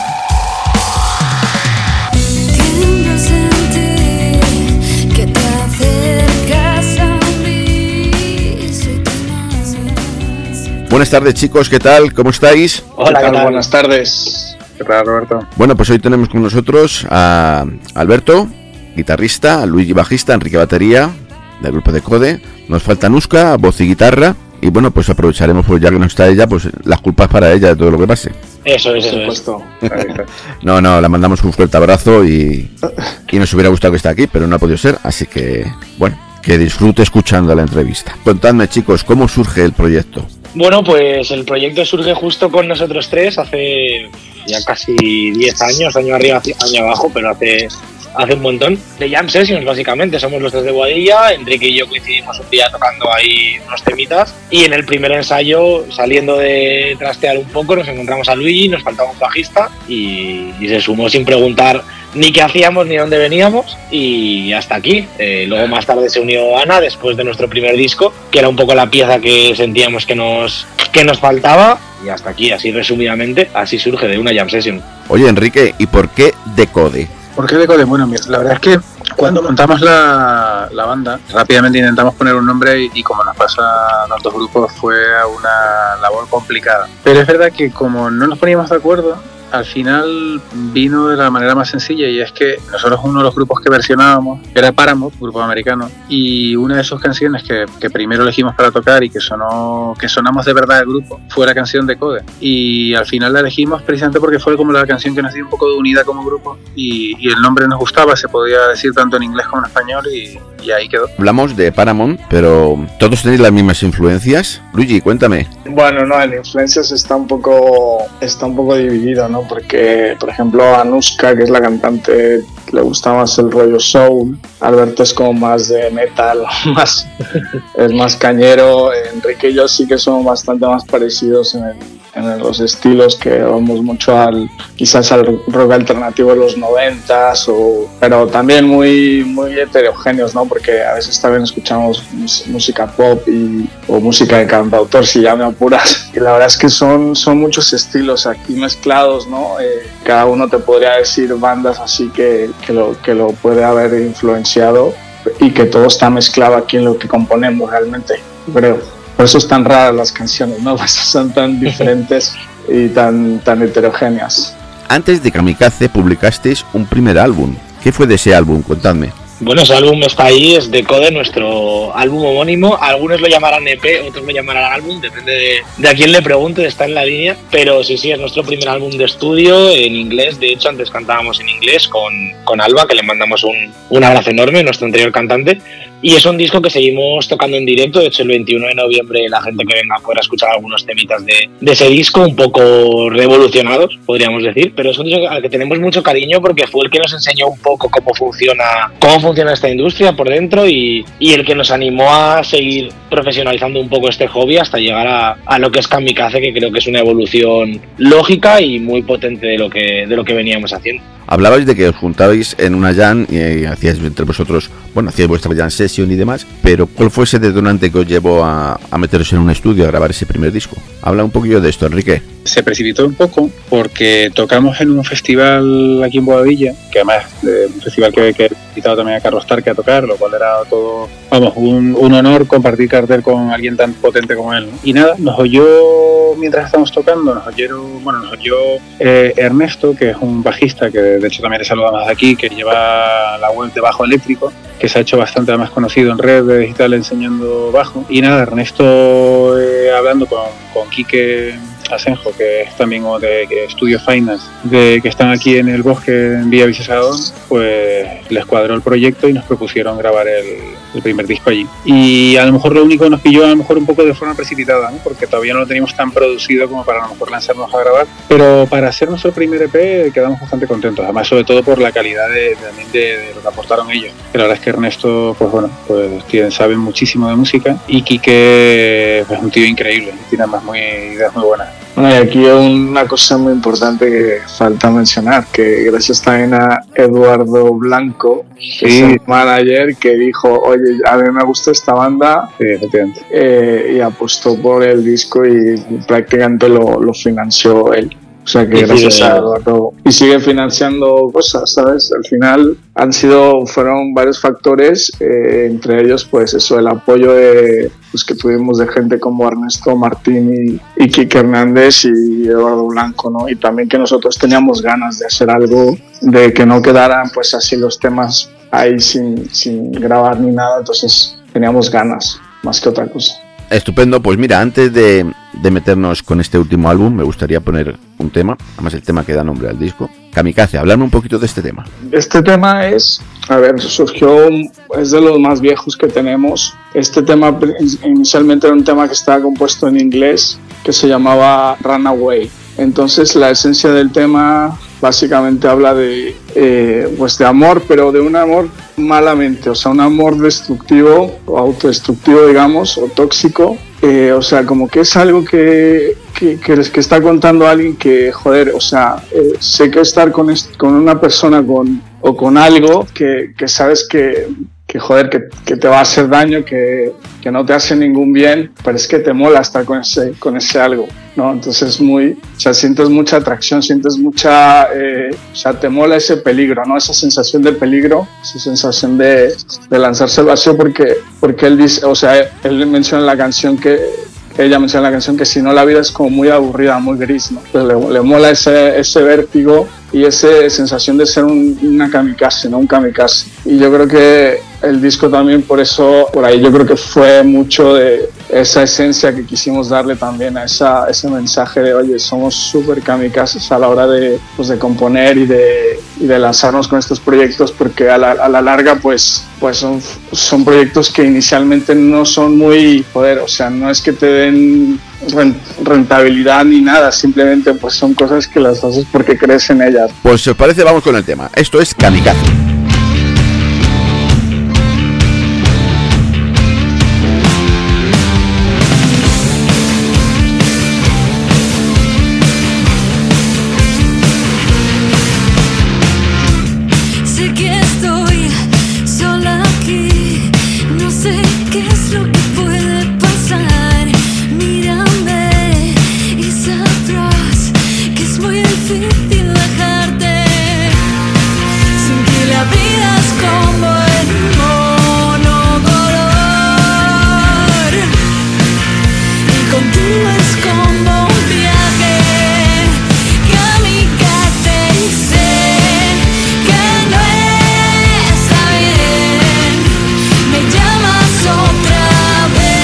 Tiemblo sentir que te Buenas tardes, chicos, ¿qué tal? ¿Cómo estáis? Hola, ¿qué tal? ¿qué tal? Buenas tardes. ¿Qué tal, Roberto? Bueno, pues hoy tenemos con nosotros a Alberto, guitarrista, a Luigi, bajista, Enrique, batería, del grupo de Code. Nos falta Nuska, voz y guitarra. Y bueno, pues aprovecharemos, pues ya que no está ella, pues las culpas para ella de todo lo que pase. Eso es, eso Por es. supuesto. No, no, la mandamos un fuerte abrazo y, y nos hubiera gustado que esté aquí, pero no ha podido ser, así que, bueno, que disfrute escuchando la entrevista. Contadme, chicos, ¿cómo surge el proyecto? Bueno, pues el proyecto surge justo con nosotros tres hace ya casi diez años, año arriba, año abajo, pero hace, hace un montón. De jam sessions, básicamente, somos los tres de Boadilla, Enrique y yo coincidimos un día tocando ahí unos temitas, y en el primer ensayo, saliendo de trastear un poco, nos encontramos a Luigi, nos faltaba un bajista, y, y se sumó sin preguntar ni qué hacíamos ni dónde veníamos, y hasta aquí. Eh, luego más tarde se unió Ana después de nuestro primer disco, que era un poco la pieza que sentíamos que nos, que nos faltaba, y hasta aquí, así resumidamente, así surge de una jam session. Oye, Enrique, ¿y por qué de Code? ¿Por qué de Code? Bueno, mira, la verdad es que cuando montamos la, la banda, rápidamente intentamos poner un nombre y, y como nos pasa a los dos grupos, fue una labor complicada. Pero es verdad que como no nos poníamos de acuerdo, al final vino de la manera más sencilla, y es que nosotros uno de los grupos que versionábamos era Paramore, grupo americano, y una de sus canciones que, que primero elegimos para tocar y que sonó que sonamos de verdad el grupo fue la canción de Code, y al final la elegimos precisamente porque fue como la canción que nos dio un poco de unidad como grupo, y, y el nombre nos gustaba, se podía decir tanto en inglés como en español, y, y ahí quedó. Hablamos de Paramount, pero ¿todos tenéis las mismas influencias? Luigi, cuéntame. Bueno, no, en influencias está un poco está un poco dividido, ¿no? Porque, por ejemplo, a Nuska, que es la cantante, le gusta más el rollo soul. Alberto es como más de metal, más es más cañero. Enrique y yo sí que somos bastante más parecidos en, el, en los estilos, que vamos mucho al quizás al rock alternativo de los noventas, o, pero también muy muy heterogéneos, ¿no? Porque a veces también escuchamos música pop y, o música de cantautor, si ya me apuras. Y la verdad es que son, son muchos estilos aquí mezclados, ¿no? Eh, cada uno te podría decir bandas así que, que, lo, que lo puede haber influenciado, y que todo está mezclado aquí en lo que componemos realmente, creo. Por eso es tan raras las canciones, ¿no? Pues son tan diferentes y tan, tan heterogéneas. Antes de Kamikaze publicasteis un primer álbum. ¿Qué fue de ese álbum? Contadme. Bueno, ese álbum está ahí, es de Code, nuestro álbum homónimo. Algunos lo llamarán E P, otros lo llamarán álbum, depende de, de a quién le pregunte, está en la línea. Pero sí, sí, es nuestro primer álbum de estudio en inglés. De hecho, antes cantábamos en inglés con, con Alba, que le mandamos un, un abrazo enorme, nuestro anterior cantante. Y es un disco que seguimos tocando en directo. De hecho, el veintiuno de noviembre la gente que venga podrá escuchar algunos temitas de, de ese disco, un poco revolucionados, podríamos decir. Pero es un disco al que tenemos mucho cariño porque fue el que nos enseñó un poco cómo funciona, cómo funciona esta industria por dentro, y, y el que nos animó a seguir profesionalizando un poco este hobby hasta llegar a, a lo que es Kamikaze, que creo que es una evolución lógica y muy potente de lo que, de lo que veníamos haciendo. Hablabais de que os juntabais en una jam y, y hacíais entre vosotros, bueno, hacíais vuestra jam session y demás, pero ¿cuál fue ese detonante que os llevó a, a meteros en un estudio a grabar ese primer disco? Habla un poquillo de esto, Enrique. Se precipitó un poco porque tocamos en un festival aquí en Boadilla, que además es un festival que, que he invitado también a Carlos Tarque a tocar, lo cual era todo, vamos, un, un honor compartir cartel con alguien tan potente como él, ¿no? Y nada, nos oyó mientras estábamos tocando, nos oyeron, bueno, nos oyó eh, Ernesto, que es un bajista que de hecho también le saludamos de aquí, que lleva la web de bajo eléctrico, que se ha hecho bastante más conocido en redes y tal enseñando bajo. Y nada, Ernesto eh, hablando con, con Quique Asenjo, que es también de que Studio Finance, de que están aquí en el bosque en Vía Vicesadón, pues les cuadró el proyecto y nos propusieron grabar el, el primer disco allí. Y a lo mejor lo único que nos pilló a lo mejor un poco de forma precipitada, ¿no? Porque todavía no lo teníamos tan producido como para a lo mejor lanzarnos a grabar, pero para hacer nuestro primer E P quedamos bastante contentos, además sobre todo por la calidad de, también de, de lo que aportaron ellos. Pero la verdad es que Ernesto, pues bueno, pues tiene, sabe muchísimo de música, y Quique es pues, un tío increíble, tiene además muy, ideas muy buenas. Bueno, y aquí una cosa muy importante que falta mencionar, que gracias también a Eduardo Blanco, que sí, es el manager, que dijo, oye, a mí me gusta esta banda, sí, eh, y apostó por el disco y prácticamente lo, lo financió él. O sea que Y gracias sigue- a Eduardo. Y sigue financiando cosas, ¿sabes? Al final han sido, fueron varios factores, eh, entre ellos pues eso, el apoyo de, pues, que tuvimos de gente como Ernesto Martín y, y Quique Hernández y Eduardo Blanco, ¿no? Y también que nosotros teníamos ganas de hacer algo, de que no quedaran pues así los temas ahí sin, sin grabar ni nada, entonces teníamos ganas más que otra cosa. Estupendo, pues mira, antes de, de meternos con este último álbum, me gustaría poner un tema, además el tema que da nombre al disco. Kamikaze, hablarme un poquito de este tema. Este tema es, a ver, surgió, es de los más viejos que tenemos. Este tema inicialmente era un tema que estaba compuesto en inglés, que se llamaba Runaway. Entonces la esencia del tema básicamente habla de, eh, pues de amor, pero de un amor malamente, o sea, un amor destructivo o autodestructivo, digamos, o tóxico. Eh, o sea, como que es algo que, que, que, que está contando alguien que, joder, o sea, eh, sé que estar con, est- con una persona con, o con algo que, que sabes que, que joder, que, que te va a hacer daño, que, que no te hace ningún bien, pero es que te mola estar con ese, con ese algo, ¿no? Entonces muy, o sea, sientes mucha atracción, sientes mucha, eh, o sea, te mola ese peligro, ¿no? Esa sensación de peligro, esa sensación de, de lanzarse al vacío, porque, porque él dice, o sea, él menciona en la canción que, ella menciona en la canción que si no la vida es como muy aburrida, muy gris, ¿no? Entonces le, le mola ese, ese vértigo y esa sensación de ser un, una kamikaze, ¿no? Un kamikaze. Y yo creo que el disco también por eso, por ahí yo creo que fue mucho de esa esencia que quisimos darle también a esa, ese mensaje de, oye, somos súper kamikazes a la hora de, pues, de componer y de, y de lanzarnos con estos proyectos, porque a la, a la larga pues, pues son, son proyectos que inicialmente no son muy, joder, o sea, no es que te den rentabilidad ni nada, simplemente pues son cosas que las haces porque crees en ellas. Pues si os parece, vamos con el tema. Esto es Kamikaze. Sé que estoy sola aquí, no sé qué es lo que puede pasar. Mírame y sabrás que es muy difícil dejarte. Sin que la vida es como el monocolor y contigo es como un viaje. Kamikaze y sé que no está bien. Me llamas otra vez.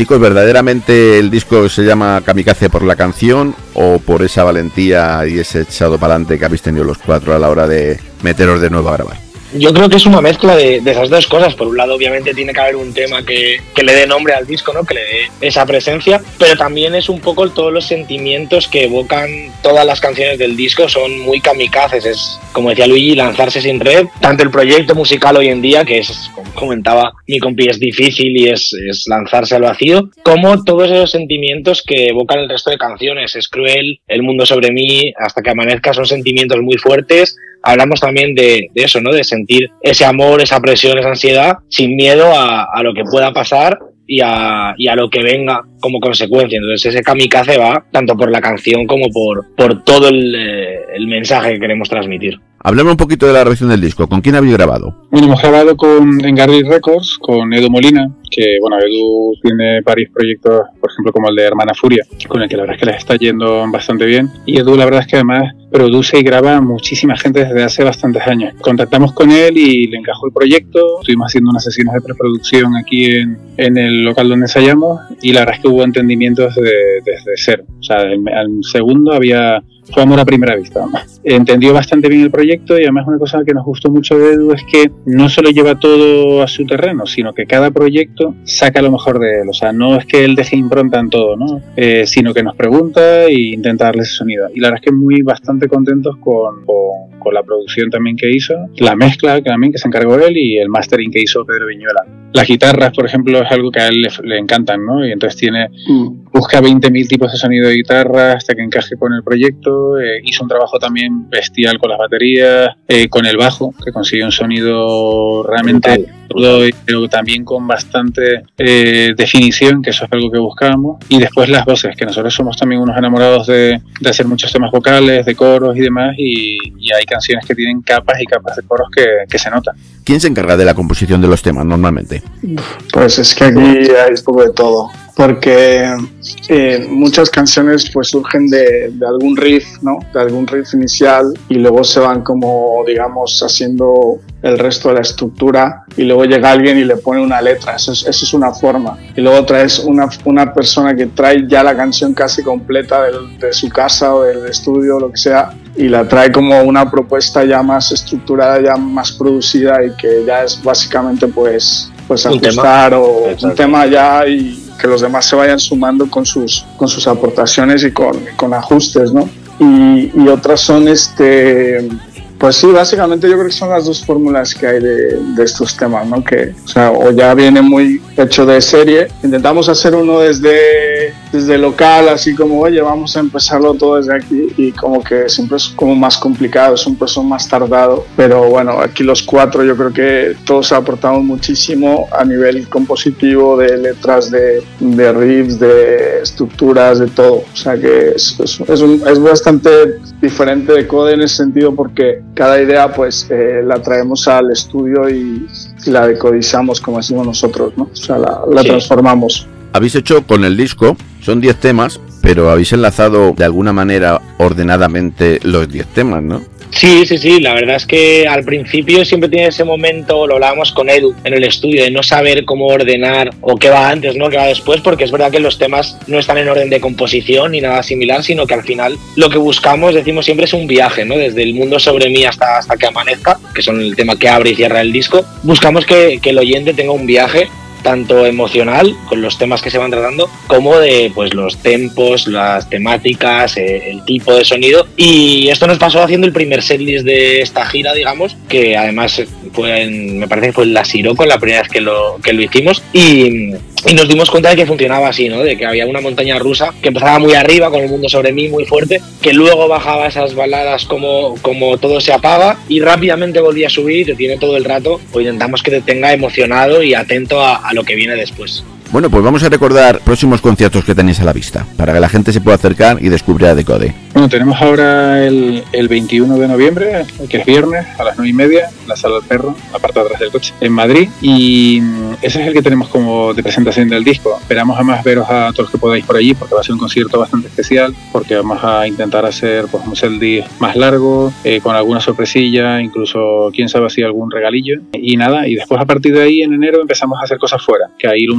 Chicos, ¿verdaderamente el disco se llama Kamikaze por la canción o por esa valentía y ese echado para adelante que habéis tenido los cuatro a la hora de meteros de nuevo a grabar? Yo creo que es una mezcla de, de esas dos cosas. Por un lado, obviamente, tiene que haber un tema que, que le dé nombre al disco, ¿no? Que le dé esa presencia, pero también es un poco todos los sentimientos que evocan todas las canciones del disco, son muy kamikazes. Es, como decía Luigi, lanzarse sin red. Tanto el proyecto musical hoy en día, que es, como comentaba mi compi, es difícil y es, es lanzarse al vacío, como todos esos sentimientos que evocan el resto de canciones. Es Cruel, El mundo sobre mí, Hasta que amanezca, son sentimientos muy fuertes. Hablamos también de, de eso, ¿no? De sentir ese amor, esa presión, esa ansiedad, sin miedo a, a lo que pueda pasar y a, y a lo que venga como consecuencia. Entonces ese kamikaze va tanto por la canción como por, por todo el, eh, el mensaje que queremos transmitir. Hablemos un poquito de la grabación del disco. ¿Con quién habéis grabado? Bueno, hemos grabado con, en Garry Records con Edu Molina, que bueno, Edu tiene varios proyectos, por ejemplo como el de Hermana Furia, con el que la verdad es que les está yendo bastante bien. Y Edu la verdad es que además produce y graba muchísima gente desde hace bastantes años. Contactamos con él y le encajó el proyecto. Estuvimos haciendo unas sesiones de preproducción aquí en, en el local donde ensayamos y la verdad es que hubo entendimientos de, desde cero. O sea, el, al segundo había... fue amor a primera vista. Entendió bastante bien el proyecto y además una cosa que nos gustó mucho de Edu es que no solo lleva todo a su terreno, sino que cada proyecto saca lo mejor de él. O sea, no es que él deje impronta en todo, ¿no? Eh, sino que nos pregunta e intenta darle ese sonido. Y la verdad es que muy bastante contentos con, con, con la producción también que hizo, la mezcla que también que se encargó él y el mastering que hizo Pedro Viñuela. Las guitarras, por ejemplo, es algo que a él le, le encantan, ¿no? Y entonces tiene, mm. busca veinte mil tipos de sonido de guitarra hasta que encaje con el proyecto. Eh, hizo un trabajo también bestial con las baterías, eh, con el bajo, que consiguió un sonido realmente crudo, pero también con bastante eh, definición, que eso es algo que buscábamos. Y después las voces, que nosotros somos también unos enamorados de, de hacer muchos temas vocales, de coros y demás, y, y hay canciones que tienen capas y capas de coros que, que se notan. ¿Quién se encarga de la composición de los temas normalmente? Pues es que aquí hay un poco de todo, porque eh, muchas canciones pues surgen de, de algún riff, ¿no? De algún riff inicial y luego se van como, digamos, haciendo el resto de la estructura y luego llega alguien y le pone una letra, eso es, eso es una forma. Y luego traes una, una persona que trae ya la canción casi completa del, de su casa o del estudio o lo que sea y la trae como una propuesta ya más estructurada, ya más producida y que ya es básicamente pues, pues ajustar o Exacto. un tema ya y que los demás se vayan sumando con sus, con sus aportaciones y con, con ajustes, ¿no? Y, y otras son este... Pues sí, básicamente yo creo que son las dos fórmulas que hay de, de estos temas, ¿no? Que, o sea, o ya viene muy hecho de serie. Intentamos hacer uno desde, desde local, así como, oye, vamos a empezarlo todo desde aquí. Y como que siempre es como más complicado, es un proceso más tardado. Pero bueno, aquí los cuatro yo creo que todos aportamos muchísimo a nivel compositivo, de letras, de, de riffs, de estructuras, de todo. O sea que es, es, es, un, es bastante diferente de Code en ese sentido porque cada idea pues eh, la traemos al estudio y, y la decodizamos, como decimos nosotros, ¿no? O sea, la, la sí. transformamos. Habéis hecho con el disco, son diez temas, pero habéis enlazado de alguna manera ordenadamente los diez temas, ¿no? Sí, sí, sí, la verdad es que al principio siempre tiene ese momento, lo hablábamos con Edu en el estudio, de no saber cómo ordenar o qué va antes, ¿no? Qué va después, porque es verdad que los temas no están en orden de composición ni nada similar, sino que al final lo que buscamos, decimos siempre, es un viaje, ¿no? Desde El mundo sobre mí hasta, hasta que amanezca, que son el tema que abre y cierra el disco, buscamos que, que el oyente tenga un viaje tanto emocional con los temas que se van tratando como de pues los tempos, las temáticas, eh, el tipo de sonido. Y esto nos pasó haciendo el primer setlist de esta gira, digamos, que además fue en, me parece que fue en la Siroco la primera vez que lo, que lo hicimos y, y nos dimos cuenta de que funcionaba así, ¿no? De que había una montaña rusa que empezaba muy arriba con El mundo sobre mí muy fuerte, que luego bajaba esas baladas como, como todo se apaga y rápidamente volvía a subir y te tiene todo el rato, o intentamos que te tenga emocionado y atento a, a lo que viene después. Bueno, pues vamos a recordar próximos conciertos que tenéis a la vista, para que la gente se pueda acercar y descubra The Code. Bueno, tenemos ahora el, el veintiuno de noviembre, que es viernes, a las nueve y media, en la Sala del Perro, la parte de atrás del coche, en Madrid, y ese es el que tenemos como de presentación del disco. Esperamos además veros a todos los que podáis por allí, porque va a ser un concierto bastante especial, porque vamos a intentar hacer pues, un setlist más largo, eh, con alguna sorpresilla, incluso quién sabe si algún regalillo, y nada, y después a partir de ahí en enero empezamos a hacer cosas fuera, que ahí lo único que lo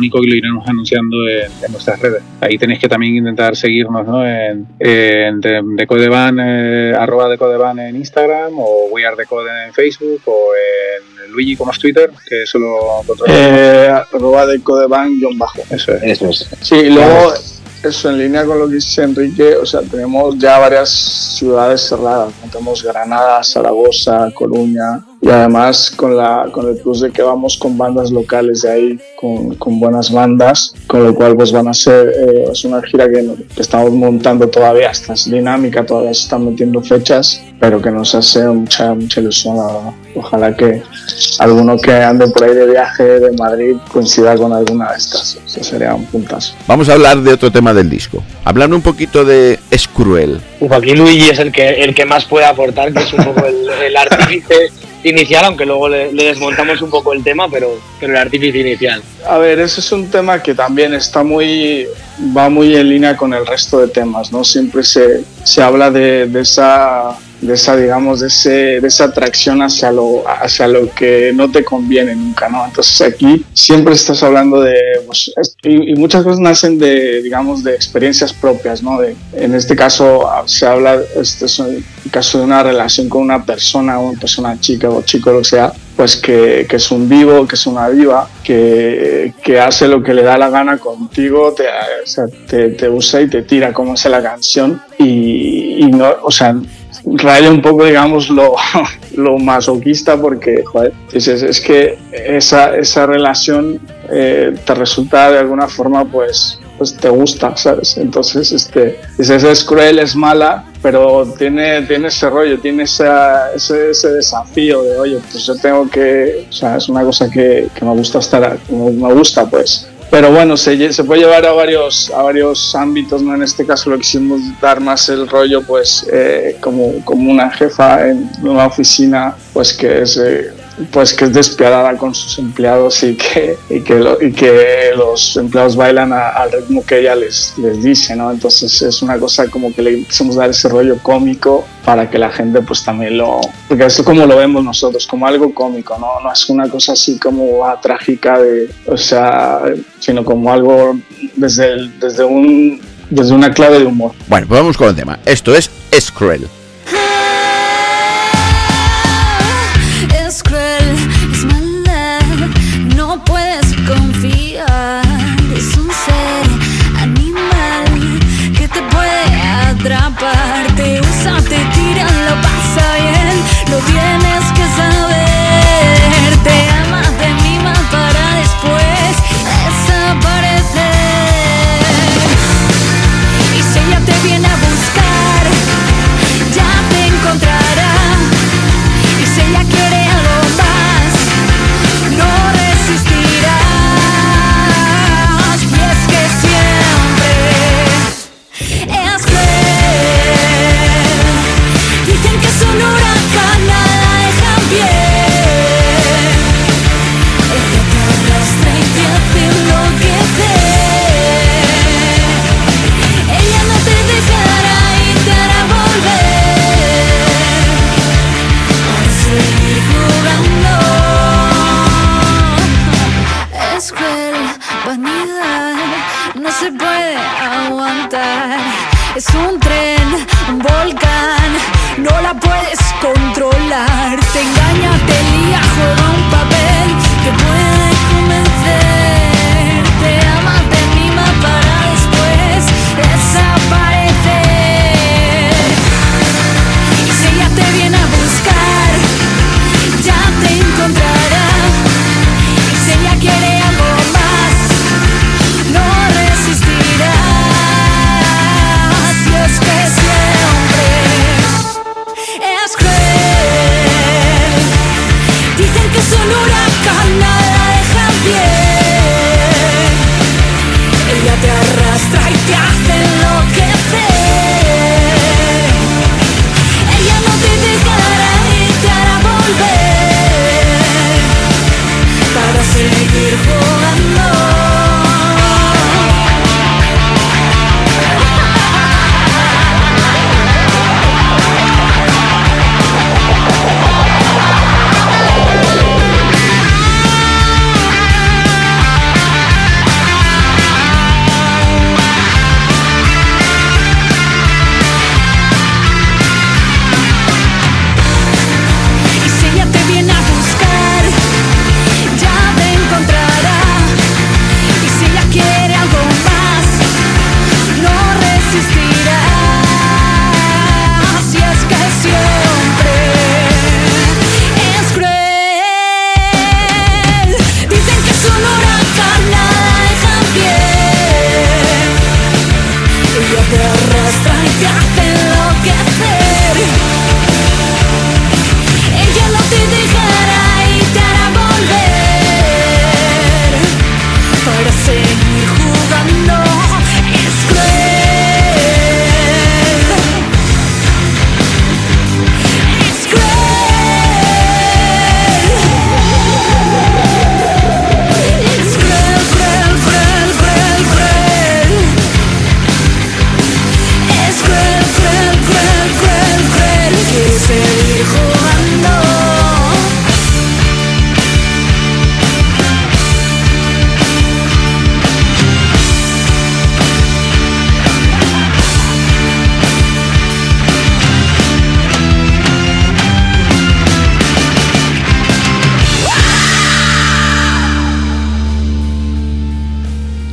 iremos anunciando en, en nuestras redes. Ahí tenéis que también intentar seguirnos, ¿no? En, en de, Decodeban, eh, arroba Decodeban en Instagram, o We Are Decode en Facebook, o en Luigi, ¿cómo es Twitter? Que eso lo controla. Eh, arroba Decodeban guión bajo. Eso es. Eso es. Sí, y luego, eso en línea con lo que dice Enrique, o sea, tenemos ya varias ciudades cerradas, ¿no? Tenemos Granada, Zaragoza, Coruña, y además con, la, con el plus de que vamos con bandas locales de ahí, con, con buenas bandas, con lo cual pues van a ser, eh, es una gira que, que estamos montando todavía, esta es dinámica, todavía se están metiendo fechas, pero que nos hace mucha, mucha ilusión, la verdad. Ojalá que alguno que ande por ahí de viaje de Madrid coincida con alguna de estas, eso sería un puntazo. Vamos a hablar de otro tema del disco, hablando un poquito de Es Cruel. Uf, aquí Luigi es el que, el que más puede aportar, que es un poco el, el artífice inicial, aunque luego le, le desmontamos un poco el tema, pero, pero el artífice inicial. A ver, ese es un tema que también está muy, va muy en línea con el resto de temas, ¿no? Siempre se, se habla de, de esa, de esa, digamos, de, ese, de esa atracción hacia lo, hacia lo que no te conviene nunca, ¿no? Entonces aquí siempre estás hablando de, pues, y, y muchas cosas nacen de, digamos, de experiencias propias, ¿no? De, en este caso se habla, este es el caso de una relación con una persona, una persona chica o chico, lo que sea, pues que, que es un vivo, que es una diva, que, que hace lo que le da la gana contigo, te, o sea, te, te usa y te tira, como hace la canción, y, y no, o sea, raya un poco, digamos, lo, lo masoquista, porque, joder, dices, es que esa, esa relación eh, te resulta de alguna forma, pues, pues te gusta, ¿sabes? Entonces, este, dices, es cruel, es mala, pero tiene, tiene ese rollo, tiene esa, ese, ese desafío de, oye, pues yo tengo que, o sea, es una cosa que, que me gusta estar, me, me gusta, pues. Pero bueno, se, se puede llevar a varios, a varios ámbitos, ¿no? En este caso lo quisimos dar más el rollo, pues, eh, como, como una jefa en una oficina, pues que es... Eh, pues que es despiadada con sus empleados y que, y que, lo, y que los empleados bailan a, al ritmo que ella les, les dice, ¿no? Entonces es una cosa como que le quisimos dar ese rollo cómico para que la gente pues también lo... Porque esto como lo vemos nosotros, como algo cómico, ¿no? No es una cosa así como ah, trágica, de, o sea, sino como algo desde, el, desde, un, desde una clave de humor. Bueno, pues vamos con el tema. Esto es Es Cruel. Te usa, te tira, lo pasa bien, lo tienes que saber. Te ama, te mima para después desaparecer. Y si ella te viene a buscar, ya te encontrará. Y si ella quiere algo más, no resistirás. Y es que siempre es dicen que es un huracán, nada deja bien. Ella te arrastra y te hace enloquecer. Ella no te dejará y te hará volver a seguir jugando. Es cruel, vanidad, no se puede aguantar. Es un tren, un volcán, no la puedes controlar. Te engaña, te lía, juega un papel que puede convencer. Te ama, te mima para después desaparecer. Y si ella te viene a buscar, ya te encontrará. Y si ella quiere algo más, no resistirá. Es que siempre es cruel. Dicen que es un huracán, nada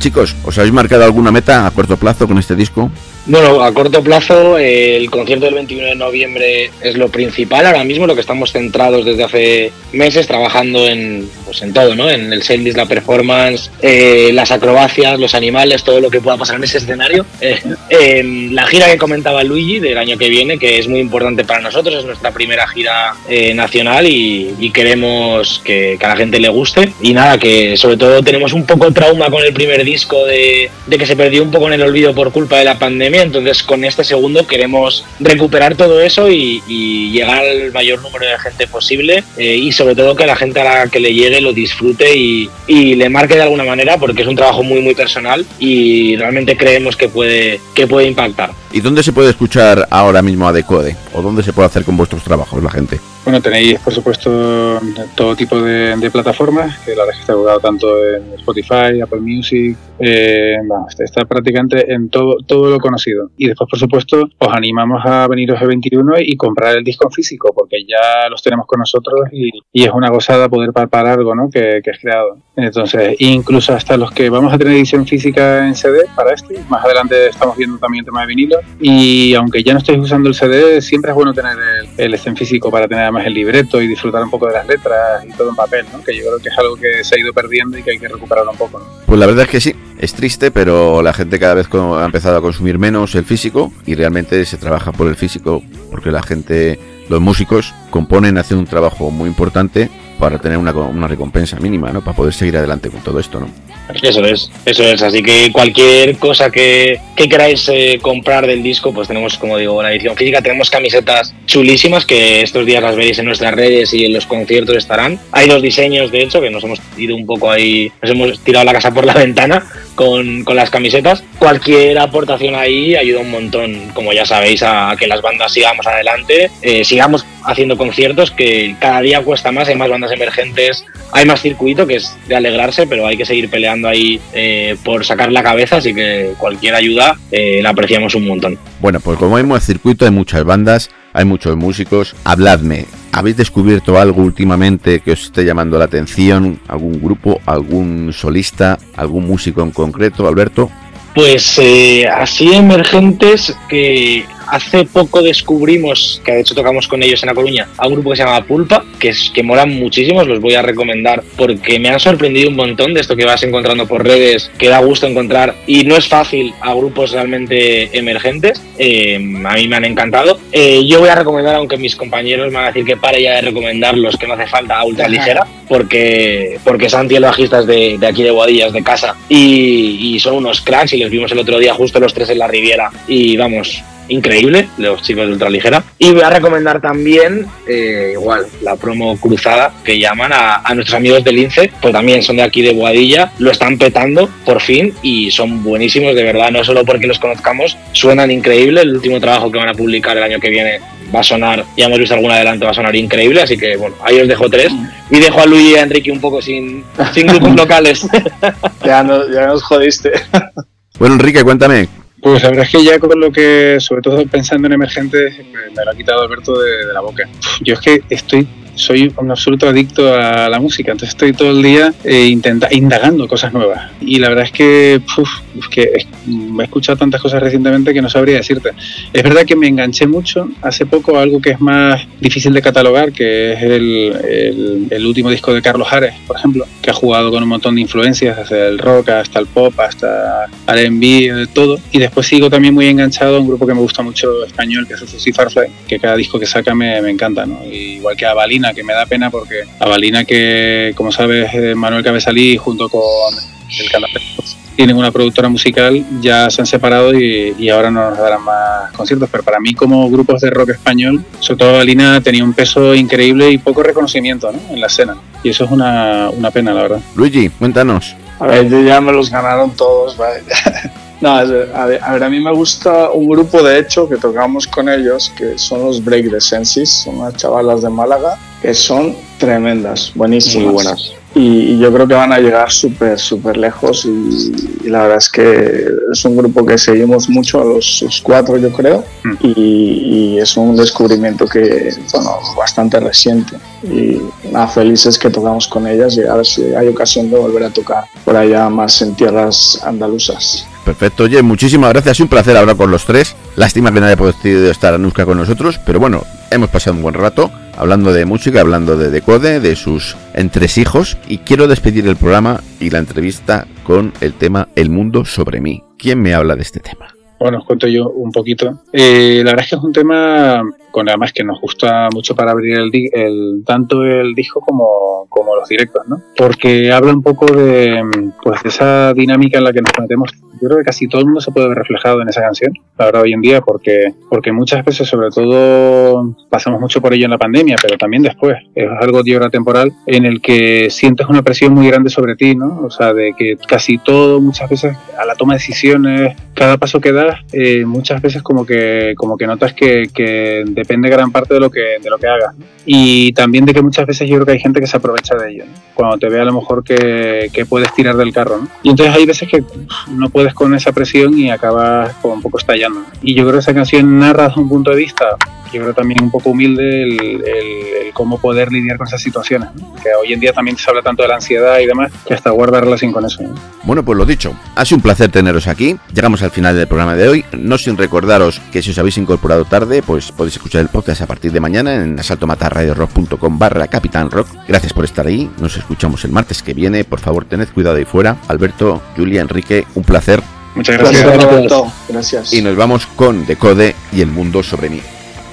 Chicos, ¿os habéis marcado alguna meta a corto plazo con este disco? Bueno, a corto plazo, eh, el concierto del veintiuno de noviembre es lo principal ahora mismo, lo que estamos centrados desde hace meses trabajando en, pues en todo, ¿no? En el setlist, la performance, eh, las acrobacias, los animales, todo lo que pueda pasar en ese escenario. Eh, eh, la gira que comentaba Luigi del año que viene, que es muy importante para nosotros, es nuestra primera gira eh, nacional y, y queremos que, que a la gente le guste. Y nada, que sobre todo tenemos un poco trauma con el primer disco de, de que se perdió un poco en el olvido por culpa de la pandemia. Entonces con este segundo queremos recuperar todo eso y, y llegar al mayor número de gente posible eh, y sobre todo que la gente a la que le llegue lo disfrute y, y le marque de alguna manera, porque es un trabajo muy muy personal y realmente creemos que puede, que puede impactar. ¿Y dónde se puede escuchar ahora mismo a Decode? ¿O dónde se puede hacer con vuestros trabajos la gente? Bueno, tenéis por supuesto todo tipo de, de plataformas, que la verdad es que está jugado tanto en Spotify, Apple Music, eh, bueno, está, está prácticamente en todo, todo lo conocido. Y después por supuesto os animamos a veniros el veintiuno y comprar el disco en físico, porque ya los tenemos con nosotros y, y es una gozada poder palpar algo, ¿no? que, que es creado. Entonces, incluso hasta los que vamos a tener edición física en C D para este, más adelante estamos viendo también el tema de vinilo, y aunque ya no estéis usando el C D, siempre es bueno tener el, el este en físico para tener más el libreto y disfrutar un poco de las letras y todo en papel, ¿no? Que yo creo que es algo que se ha ido perdiendo y que hay que recuperarlo un poco, ¿no? Pues la verdad es que sí, es triste, pero la gente cada vez ha empezado a consumir menos el físico y realmente se trabaja por el físico, porque la gente, los músicos, componen, hacen un trabajo muy importante para tener una, una recompensa mínima, ¿no? Para poder seguir adelante con todo esto, ¿no? Eso es, eso es, así que cualquier cosa que, que queráis eh, comprar del disco, pues tenemos, como digo, la edición física, tenemos camisetas chulísimas que estos días las veréis en nuestras redes y en los conciertos estarán. Hay dos diseños, de hecho, que nos hemos ido un poco ahí, nos hemos tirado la casa por la ventana con, con las camisetas. Cualquier aportación ahí ayuda un montón, como ya sabéis, a, a que las bandas sigamos adelante, eh, sigamos haciendo conciertos, que cada día cuesta más, hay más bandas emergentes, hay más circuito, que es de alegrarse, pero hay que seguir peleando ahí eh, por sacar la cabeza, así que cualquier ayuda eh, la apreciamos un montón. Bueno, pues como vemos, el circuito hay muchas bandas, hay muchos músicos. Habladme, ¿habéis descubierto algo últimamente que os esté llamando la atención? ¿Algún grupo, algún solista, algún músico en concreto, Alberto? Pues eh, así emergentes, que hace poco descubrimos, que de hecho tocamos con ellos en La Coruña, a un grupo que se llama Pulpa, que es que molan muchísimo, los voy a recomendar porque me han sorprendido un montón de esto que vas encontrando por redes, que da gusto encontrar y no es fácil a grupos realmente emergentes. Eh, a mí me han encantado. Eh, yo voy a recomendar, aunque mis compañeros me van a decir que pare ya de recomendar los que no hace falta, a Ultraligera, porque, porque Santi, el bajista, es de, de aquí de Boadillas, de casa, y, y son unos cracks, y les vimos el otro día justo los tres en la Riviera y vamos, increíble, los chicos de Ultraligera. Y voy a recomendar también, eh, igual, la promo cruzada que llaman a, a nuestros amigos del Lince, pues también son de aquí de Boadilla, lo están petando por fin y son buenísimos, de verdad, no solo porque los conozcamos, suenan increíble. El último trabajo que van a publicar el año que viene va a sonar, ya hemos visto algún adelanto, va a sonar increíble, así que bueno, ahí os dejo tres y dejo a Luis y a Enrique un poco sin, sin grupos locales. Ya, no, ya nos jodiste. Bueno, Enrique, cuéntame. Pues la verdad es que ya con lo que, sobre todo pensando en emergentes, me lo ha quitado Alberto de, de la boca. Yo es que estoy, soy un absoluto adicto a la música, entonces estoy todo el día eh, intenta, indagando cosas nuevas. Y la verdad es que, uf, es que es, he escuchado tantas cosas recientemente que no sabría decirte. Es verdad que me enganché mucho hace poco a algo que es más difícil de catalogar, que es el, el, el último disco de Carlos Ares, por ejemplo, que ha jugado con un montón de influencias, desde el rock hasta el pop, hasta R and B, de todo. Y después sigo también muy enganchado a un grupo que me gusta mucho español, que es Susi Farfly, que cada disco que saca me, me encanta, ¿no? Y igual que a Balina, que me da pena porque a Balina, que como sabes, Manuel Cabesalí junto con el cantante tienen una productora musical, ya se han separado y, y ahora no nos darán más conciertos, pero para mí como grupos de rock español, sobre todo Balina tenía un peso increíble y poco reconocimiento, ¿no?, en la escena, y eso es una, una pena, la verdad. Luigi, cuéntanos. A ver, yo ya me los ganaron todos, vale. No, a ver, a ver, a mí me gusta un grupo, de hecho, que tocamos con ellos, que son los Break the Senses, son unas chavalas de Málaga, que son tremendas, buenísimas. Muy buenas. y, y yo creo que van a llegar súper, súper lejos y, y la verdad es que es un grupo que seguimos mucho a los, los cuatro, yo creo, y, y es un descubrimiento que, bueno, bastante reciente y nada, felices que tocamos con ellas y a ver si hay ocasión de volver a tocar por allá más en tierras andaluzas. Perfecto, oye, muchísimas gracias, un placer hablar con los tres. Lástima que no haya podido estar Anuska con nosotros, pero bueno, hemos pasado un buen rato hablando de música, hablando de Decode, de sus entresijos, y quiero despedir el programa y la entrevista con el tema El mundo sobre mí. ¿Quién me habla de este tema? Bueno, os cuento yo un poquito. Eh, la verdad es que es un tema con además que nos gusta mucho para abrir el, el tanto el disco como, como los directos, ¿no? Porque habla un poco de, pues, de esa dinámica en la que nos metemos. Yo creo que casi todo el mundo se puede ver reflejado en esa canción, la verdad, hoy en día, porque, porque muchas veces, sobre todo, pasamos mucho por ello en la pandemia, pero también después. Es algo de hora temporal en el que sientes una presión muy grande sobre ti, ¿no? O sea, de que casi todo, muchas veces, a la toma de decisiones, cada paso que das, eh, muchas veces como que, como que notas que, que depende gran parte de lo que, de lo que hagas, ¿no? Y también de que muchas veces yo creo que hay gente que se aprovecha de ello, ¿no? Cuando te ve a lo mejor que, que puedes tirar del carro, ¿no? Y entonces hay veces que no puedes con esa presión y acabas como un poco estallando, ¿no? Y yo creo que esa canción narra desde un punto de vista, yo creo también un poco humilde, el, el, el cómo poder lidiar con esas situaciones, ¿no? Que hoy en día también se habla tanto de la ansiedad y demás, que hasta guarda relación con eso, ¿no? Bueno, pues lo dicho, ha sido un placer teneros aquí. Llegamos al final del programa de hoy, no sin recordaros que si os habéis incorporado tarde, pues podéis escuchar el podcast a partir de mañana en asaltomatarradiorock.com barra Capitán Rock. Gracias por estar ahí, nos escuchamos el martes que viene. Por favor, tened cuidado ahí fuera. Alberto, Julia, Enrique, un placer. Muchas gracias. Gracias, Roberto. Gracias. Y nos vamos con Decode y El mundo sobre mí.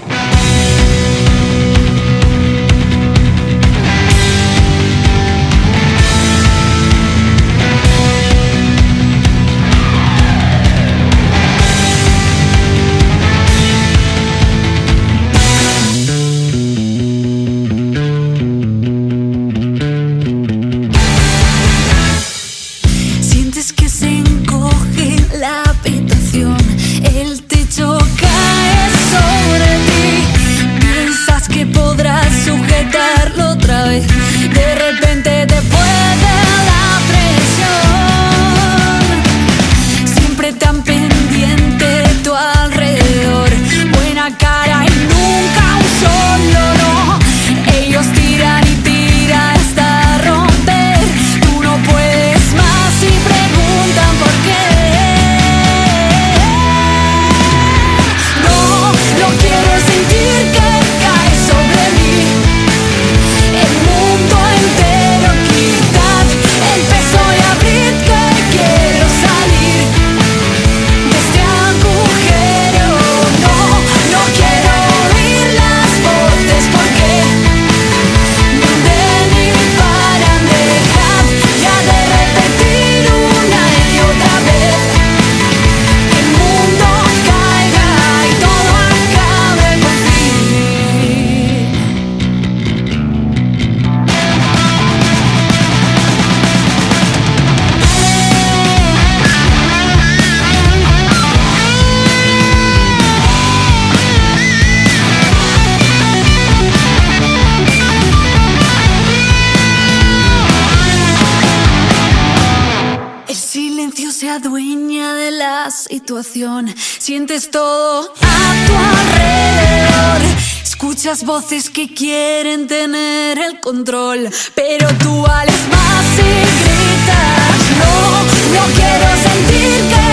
Situación, sientes todo a tu alrededor, escuchas voces que quieren tener el control, pero tú vales más y gritas, no, no quiero sentir que